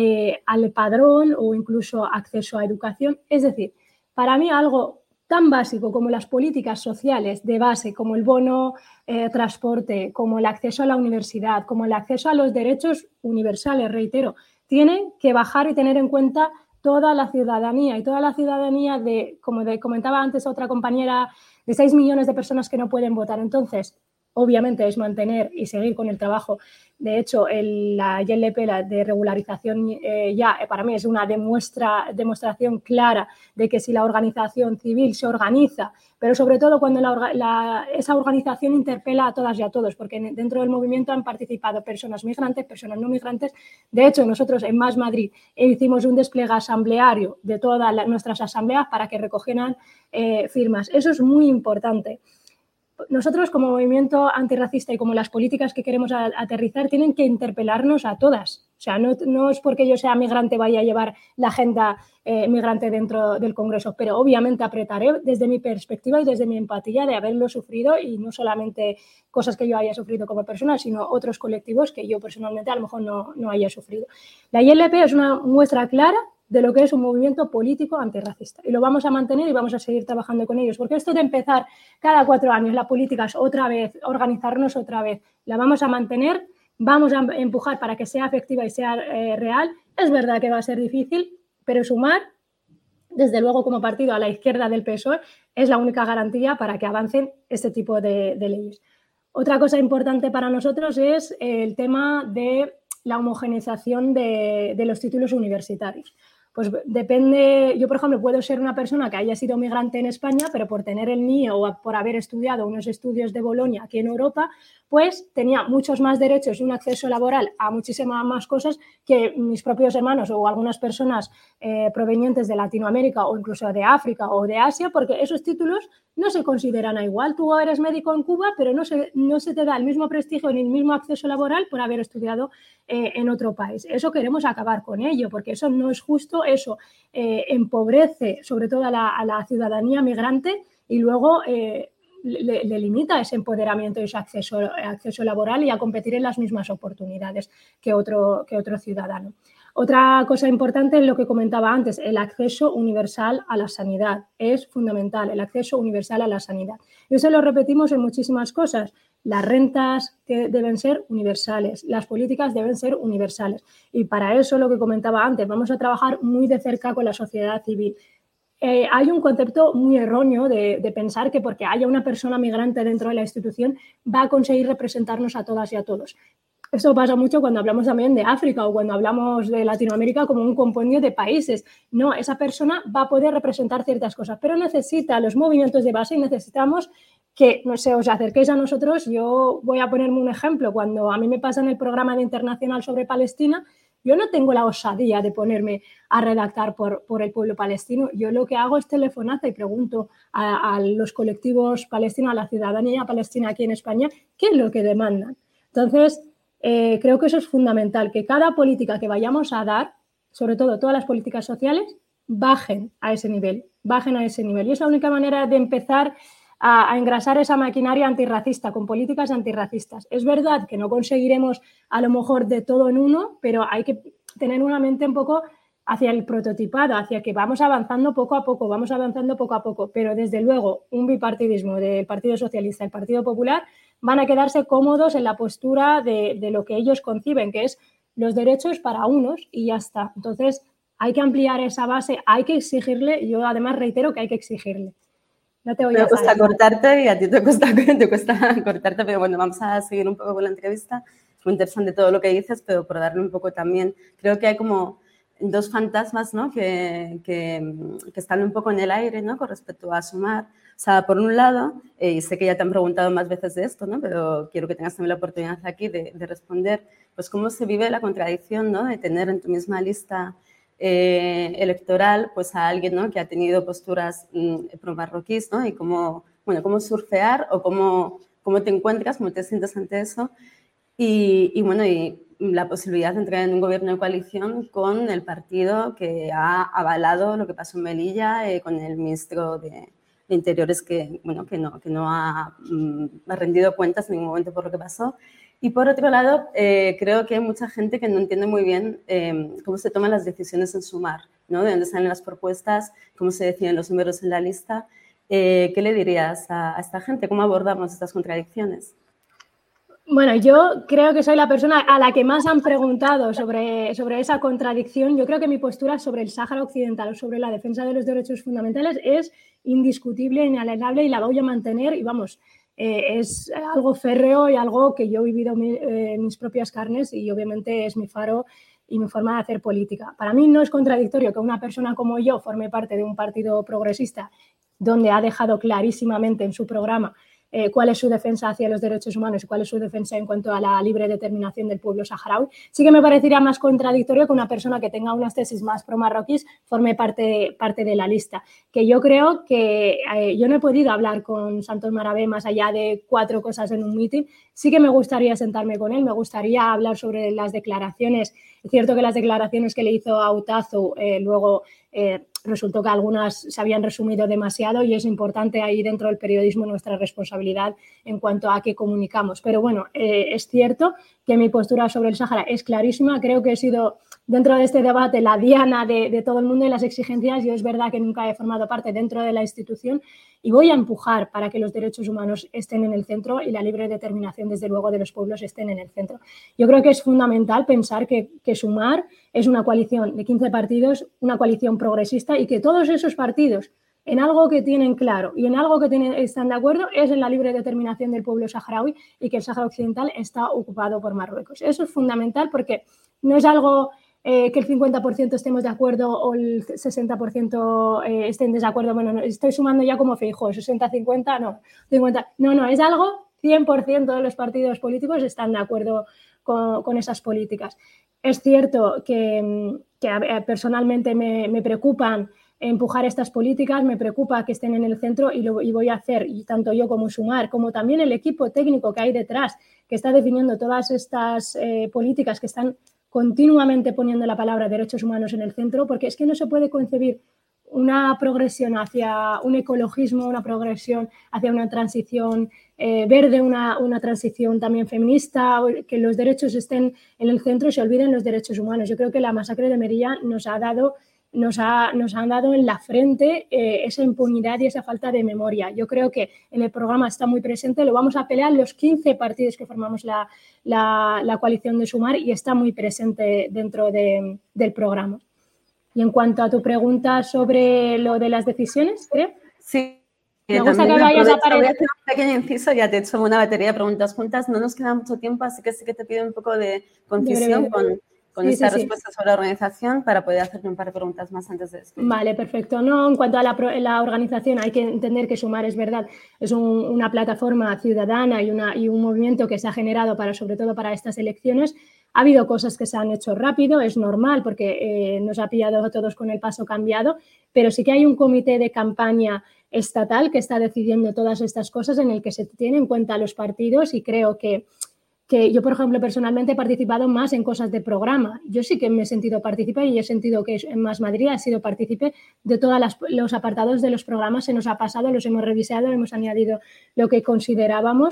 [SPEAKER 12] al padrón o incluso acceso a educación. Es decir, para mí algo tan básico como las políticas sociales de base, como el bono transporte, como el acceso a la universidad, como el acceso a los derechos universales, reitero, tienen que bajar y tener en cuenta toda la ciudadanía, y toda la ciudadanía como comentaba antes otra compañera, de 6 millones de personas que no pueden votar. Entonces, obviamente es mantener y seguir con el trabajo. De hecho, la ILP, la de regularización, para mí es una demostración clara de que si la organización civil se organiza, pero sobre todo cuando esa organización interpela a todas y a todos, porque dentro del movimiento han participado personas migrantes, personas no migrantes. De hecho, nosotros en Más Madrid hicimos un despliegue asambleario de todas nuestras asambleas para que recogieran firmas. Eso es muy importante. Nosotros, como movimiento antirracista y como las políticas que queremos aterrizar, tienen que interpelarnos a todas. O sea, no es porque yo sea migrante vaya a llevar la agenda migrante dentro del Congreso, pero obviamente apretaré desde mi perspectiva y desde mi empatía de haberlo sufrido, y no solamente cosas que yo haya sufrido como persona, sino otros colectivos que yo personalmente a lo mejor no haya sufrido. La ILP es una muestra clara de lo que es un movimiento político antirracista, y lo vamos a mantener y vamos a seguir trabajando con ellos, porque esto de empezar cada 4 años la política es otra vez, organizarnos otra vez, la vamos a mantener, vamos a empujar para que sea efectiva y sea real. Es verdad que va a ser difícil, pero Sumar, desde luego como partido a la izquierda del PSOE, es la única garantía para que avancen este tipo de leyes. Otra cosa importante para nosotros es el tema de la homogeneización de los títulos universitarios. Pues depende, yo por ejemplo puedo ser una persona que haya sido migrante en España, pero por tener el NIE o por haber estudiado unos estudios de Bolonia aquí en Europa, pues tenía muchos más derechos y un acceso laboral a muchísimas más cosas que mis propios hermanos o algunas personas provenientes de Latinoamérica o incluso de África o de Asia, porque esos títulos no se consideran igual. Tú eres médico en Cuba, pero no se te da el mismo prestigio ni el mismo acceso laboral por haber estudiado en otro país. Eso queremos acabar con ello, porque eso no es justo, eso empobrece sobre todo a la ciudadanía migrante y luego le limita ese empoderamiento y ese acceso laboral y a competir en las mismas oportunidades que otro ciudadano. Otra cosa importante es lo que comentaba antes, el acceso universal a la sanidad. Es fundamental, el acceso universal a la sanidad. Y eso lo repetimos en muchísimas cosas. Las rentas deben ser universales, las políticas deben ser universales. Y para eso, lo que comentaba antes, vamos a trabajar muy de cerca con la sociedad civil. Hay un concepto muy erróneo de pensar que porque haya una persona migrante dentro de la institución va a conseguir representarnos a todas y a todos. Esto pasa mucho cuando hablamos también de África o cuando hablamos de Latinoamérica como un compendio de países. No, esa persona va a poder representar ciertas cosas, pero necesita los movimientos de base y necesitamos que, no sé, os acerquéis a nosotros. Yo voy a ponerme un ejemplo. Cuando a mí me pasan el programa de internacional sobre Palestina, yo no tengo la osadía de ponerme a redactar por el pueblo palestino. Yo lo que hago es telefonazo y pregunto a los colectivos palestinos, a la ciudadanía palestina aquí en España, ¿qué es lo que demandan? Entonces, creo que eso es fundamental, que cada política que vayamos a dar, sobre todo todas las políticas sociales, bajen a ese nivel. Y es la única manera de empezar a engrasar esa maquinaria antirracista con políticas antirracistas. Es verdad que no conseguiremos a lo mejor de todo en uno, pero hay que tener una mente un poco hacia el prototipado, hacia que vamos avanzando poco a poco, pero desde luego un bipartidismo del Partido Socialista y el Partido Popular van a quedarse cómodos en la postura de lo que ellos conciben, que es los derechos para unos y ya está. Entonces, hay que ampliar esa base, hay que exigirle, yo además reitero que hay que exigirle. No te
[SPEAKER 11] Me cuesta cortarte y a ti te cuesta cortarte, pero bueno, vamos a seguir un poco con la entrevista. Es muy interesante todo lo que dices, pero por darle un poco también, creo que hay como dos fantasmas, ¿no? que están un poco en el aire, ¿no? Con respecto a Sumar. O sea, por un lado, y sé que ya te han preguntado más veces de esto, ¿no? Pero quiero que tengas también la oportunidad aquí de responder, pues cómo se vive la contradicción, ¿no? De tener en tu misma lista electoral pues a alguien, ¿no? Que ha tenido posturas pro-marroquíes, ¿no? Y cómo surfear o cómo te encuentras, cómo te sientes ante eso. Y la posibilidad de entrar en un gobierno de coalición con el partido que ha avalado lo que pasó en Melilla, con el ministro de Interiores que no ha rendido cuentas en ningún momento por lo que pasó. Y por otro lado, creo que hay mucha gente que no entiende muy bien cómo se toman las decisiones en Sumar, ¿no? De dónde salen las propuestas, cómo se deciden los números en la lista. ¿Qué le dirías a esta gente? ¿Cómo abordamos estas contradicciones?
[SPEAKER 12] Bueno, yo creo que soy la persona a la que más han preguntado sobre esa contradicción. Yo creo que mi postura sobre el Sáhara Occidental o sobre la defensa de los derechos fundamentales es indiscutible, inalienable y la voy a mantener y vamos, es algo férreo y algo que yo he vivido en mis propias carnes y obviamente es mi faro y mi forma de hacer política. Para mí no es contradictorio que una persona como yo forme parte de un partido progresista donde ha dejado clarísimamente en su programa cuál es su defensa hacia los derechos humanos y cuál es su defensa en cuanto a la libre determinación del pueblo saharaui. Sí que me parecería más contradictorio que una persona que tenga unas tesis más pro-marroquíes forme parte de la lista. Que yo creo que yo no he podido hablar con Santos Marabé más allá de 4 cosas en un meeting. Sí que me gustaría sentarme con él, me gustaría hablar sobre las declaraciones. Es cierto que las declaraciones que le hizo a Utazu luego resultó que algunas se habían resumido demasiado y es importante ahí dentro del periodismo nuestra responsabilidad en cuanto a qué comunicamos. Pero bueno, es cierto que mi postura sobre el Sáhara es clarísima. Creo que he sido dentro de este debate la diana de todo el mundo y las exigencias. Yo es verdad que nunca he formado parte dentro de la institución y voy a empujar para que los derechos humanos estén en el centro y la libre determinación, desde luego, de los pueblos estén en el centro. Yo creo que es fundamental pensar que Sumar es una coalición de 15 partidos, una coalición progresista y que todos esos partidos en algo que tienen claro y en algo que están de acuerdo es en la libre determinación del pueblo saharaui y que el Sáhara Occidental está ocupado por Marruecos. Eso es fundamental porque no es algo que el 50% estemos de acuerdo o el 60% estén en desacuerdo. Bueno, no, estoy sumando ya como Feijóo, 60-50, no, 50. No, es algo 100% de los partidos políticos están de acuerdo con esas políticas. Es cierto que personalmente me preocupan empujar estas políticas, me preocupa que estén en el centro y voy a hacer, y tanto yo como Sumar, como también el equipo técnico que hay detrás, que está definiendo todas estas políticas que están continuamente poniendo la palabra derechos humanos en el centro, porque es que no se puede concebir una progresión hacia un ecologismo, una progresión hacia una transición verde, una transición también feminista, que los derechos estén en el centro y se olviden los derechos humanos. Yo creo que la masacre de Melilla nos han dado en la frente esa impunidad y esa falta de memoria. Yo creo que en el programa está muy presente, lo vamos a pelear los 15 partidos que formamos la coalición de Sumar y está muy presente dentro del programa. Y en cuanto a tu pregunta sobre lo de las decisiones, creo.
[SPEAKER 11] Sí.
[SPEAKER 12] Me gusta que vayas a aparecer.
[SPEAKER 11] Voy a hacer un pequeño inciso, ya te he hecho una batería de preguntas juntas, no nos queda mucho tiempo, así que sí que te pido un poco de concisión con esta respuesta sobre la organización para poder hacerte un par de preguntas más antes de esto.
[SPEAKER 12] Vale, perfecto. No, en cuanto a la organización, hay que entender que Sumar, es verdad, es una plataforma ciudadana y un movimiento que se ha generado sobre todo para estas elecciones. Ha habido cosas que se han hecho rápido, es normal porque nos ha pillado a todos con el paso cambiado, pero sí que hay un comité de campaña estatal que está decidiendo todas estas cosas en el que se tienen en cuenta los partidos y creo que yo, por ejemplo, personalmente he participado más en cosas de programa. Yo sí que me he sentido partícipe y he sentido que en Más Madrid he sido partícipe de todos los apartados de los programas. Se nos ha pasado, los hemos revisado, hemos añadido lo que considerábamos,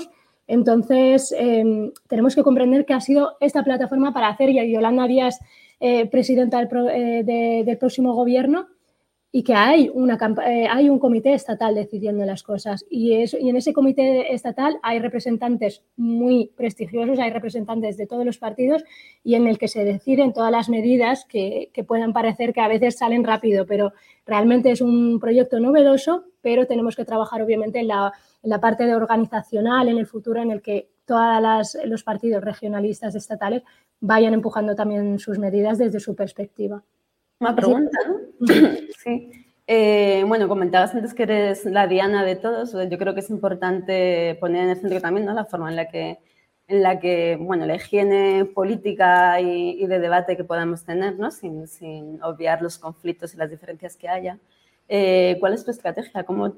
[SPEAKER 12] Entonces, tenemos que comprender que ha sido esta plataforma para hacer, y Yolanda Díaz, presidenta del próximo gobierno, y que hay un comité estatal decidiendo las cosas. Y en ese comité estatal hay representantes muy prestigiosos, hay representantes de todos los partidos y en el que se deciden todas las medidas que puedan parecer que a veces salen rápido, pero realmente es un proyecto novedoso, pero tenemos que trabajar obviamente en la parte de organizacional en el futuro, en el que todos los partidos regionalistas estatales vayan empujando también sus medidas desde su perspectiva.
[SPEAKER 11] Una pregunta, ¿no? Sí. Bueno, comentabas antes que eres la diana de todos. Yo creo que es importante poner en el centro también, ¿no?, la forma en la que bueno, la higiene política y de debate que podamos tener, ¿no?, sin obviar los conflictos y las diferencias que haya. ¿Cuál es tu estrategia? ¿Cómo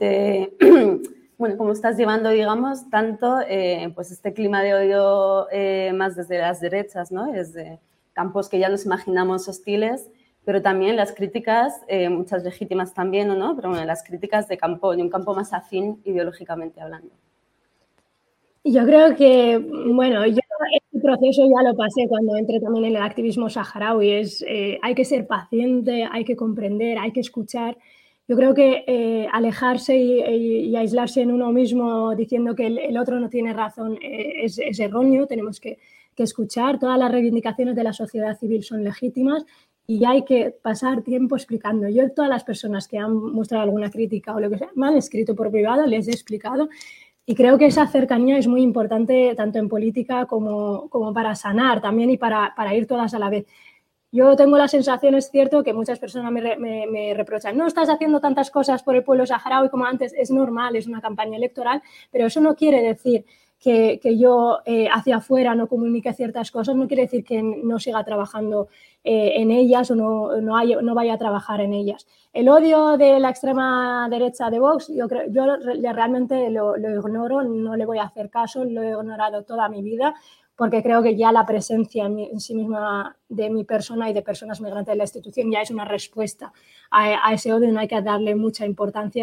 [SPEAKER 11] estás llevando, digamos, tanto pues este clima de odio más desde las derechas, ¿no?, desde campos que ya nos imaginamos hostiles, pero también las críticas, muchas legítimas también, ¿o no? Pero bueno, las críticas de un campo más afín ideológicamente hablando.
[SPEAKER 12] Yo creo que, bueno, yo este proceso ya lo pasé cuando entré también en el activismo saharaui. Hay que ser paciente, hay que comprender, hay que escuchar. Yo creo que alejarse y aislarse en uno mismo diciendo que el otro no tiene razón es erróneo. Tenemos que escuchar. Todas las reivindicaciones de la sociedad civil son legítimas y hay que pasar tiempo explicando. Yo, todas las personas que han mostrado alguna crítica o lo que sea, me han escrito por privado, les he explicado. Y creo que esa cercanía es muy importante tanto en política como para sanar también y para ir todas a la vez. Yo tengo la sensación, es cierto, que muchas personas me reprochan, no estás haciendo tantas cosas por el pueblo saharaui como antes. Es normal, es una campaña electoral, pero eso no quiere decir que yo hacia afuera no comunique ciertas cosas, no quiere decir que no siga trabajando en ellas o no vaya a trabajar en ellas. El odio de la extrema derecha de Vox, yo realmente lo ignoro, no le voy a hacer caso, lo he ignorado toda mi vida, porque creo que ya la presencia en sí misma de mi persona y de personas migrantes de la institución ya es una respuesta a ese odio, no hay que darle mucha importancia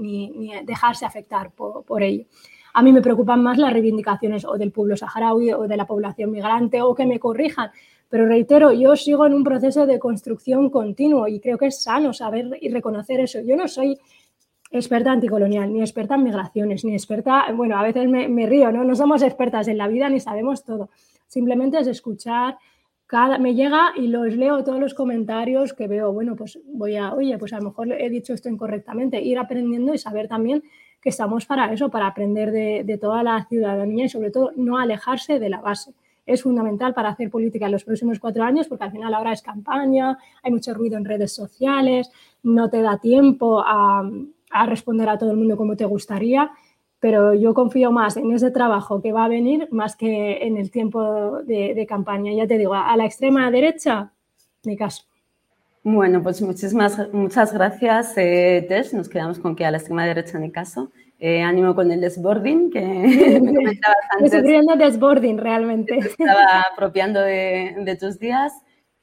[SPEAKER 12] ni dejarse afectar por ello. A mí me preocupan más las reivindicaciones o del pueblo saharaui o de la población migrante o que me corrijan, pero reitero, yo sigo en un proceso de construcción continuo y creo que es sano saber y reconocer eso. Yo no soy experta anticolonial, ni experta en migraciones, ni experta, bueno, a veces me río, ¿no? No somos expertas en la vida ni sabemos todo. Simplemente es escuchar, me llega y los leo todos los comentarios que veo, bueno, pues pues a lo mejor he dicho esto incorrectamente, ir aprendiendo y saber también que estamos para eso, para aprender de toda la ciudadanía y sobre todo no alejarse de la base. Es fundamental para hacer política en los próximos 4 años porque al final ahora es campaña, hay mucho ruido en redes sociales, no te da tiempo a responder a todo el mundo como te gustaría, pero yo confío más en ese trabajo que va a venir más que en el tiempo de campaña. Ya te digo, a la extrema derecha, ni caso.
[SPEAKER 11] Bueno, pues muchas gracias, Tess. Nos quedamos con que a la extrema derecha ni caso. Ánimo con el desbording que me comentabas antes.
[SPEAKER 12] Estoy sufriendo desbording realmente.
[SPEAKER 11] Estaba apropiando de tus días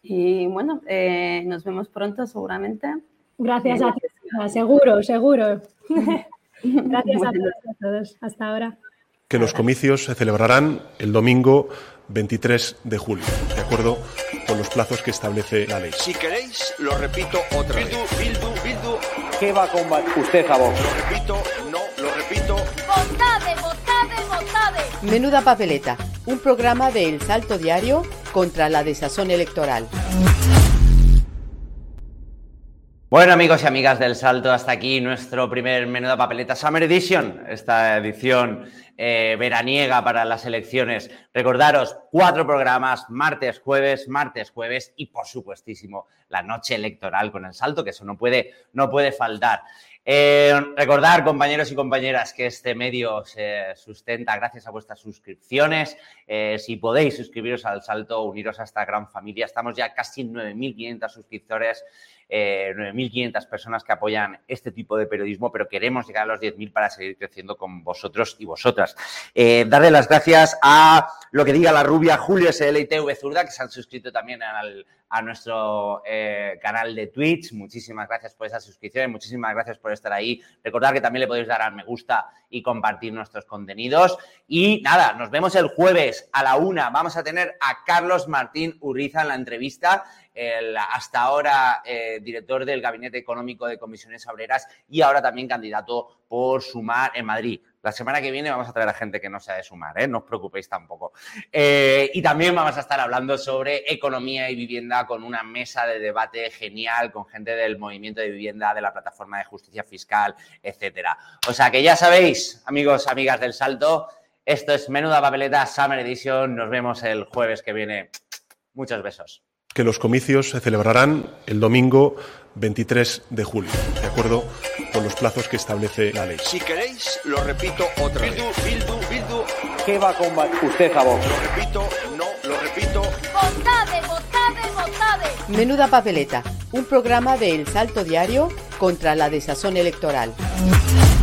[SPEAKER 11] y bueno, nos vemos pronto seguramente.
[SPEAKER 12] Gracias a ti, seguro. Gracias a todos. Hasta ahora.
[SPEAKER 2] Que los comicios se celebrarán el domingo 23 de julio, de acuerdo con los plazos que establece la ley.
[SPEAKER 3] Si queréis, lo repito otra vez. Bildu.
[SPEAKER 4] ¿Qué va a combatir usted a Vox?
[SPEAKER 3] Lo repito, no, lo repito.
[SPEAKER 6] ¡Votade! Menuda papeleta, un programa de El Salto Diario contra la desazón electoral.
[SPEAKER 1] Bueno, amigos y amigas del Salto, hasta aquí nuestro primer Menuda Papeleta Summer Edition, esta edición veraniega para las elecciones. Recordaros, 4 programas, martes, jueves y por supuestísimo la noche electoral con El Salto, que eso no puede faltar. Recordar, compañeros y compañeras, que este medio se sustenta gracias a vuestras suscripciones. Si podéis suscribiros al Salto, uniros a esta gran familia. Estamos ya casi en 9.500 suscriptores. 9.500 personas que apoyan este tipo de periodismo, pero queremos llegar a los 10.000 para seguir creciendo con vosotros y vosotras. Darle las gracias a Lo que diga la rubia, Julio SL y TV Zurda, que se han suscrito también a nuestro canal de Twitch. Muchísimas gracias por esa suscripción y muchísimas gracias por estar ahí. Recordad que también le podéis dar al me gusta y compartir nuestros contenidos. Y nada, nos vemos el jueves a la 1. Vamos a tener a Carlos Martín Urriza en la entrevista, el hasta ahora director del Gabinete Económico de Comisiones Obreras y ahora también candidato por Sumar en Madrid. La semana que viene vamos a traer a gente que no sea de Sumar, no os preocupéis tampoco. Y también vamos a estar hablando sobre economía y vivienda con una mesa de debate genial con gente del movimiento de vivienda, de la plataforma de justicia fiscal, etcétera. O sea que ya sabéis, amigos, amigas del Salto, esto es Menuda Papeleta Summer Edition. Nos vemos el jueves que viene. Muchos besos.
[SPEAKER 2] Que los comicios se celebrarán el domingo 23 de julio, de acuerdo con los plazos que establece la ley.
[SPEAKER 3] Si queréis, lo repito otra vez. Bildu.
[SPEAKER 4] ¿Qué va a combatir usted a Vox?
[SPEAKER 3] Lo repito, no, lo repito.
[SPEAKER 6] ¡Votade! Menuda Papeleta, un programa de El Salto Diario contra la desazón electoral.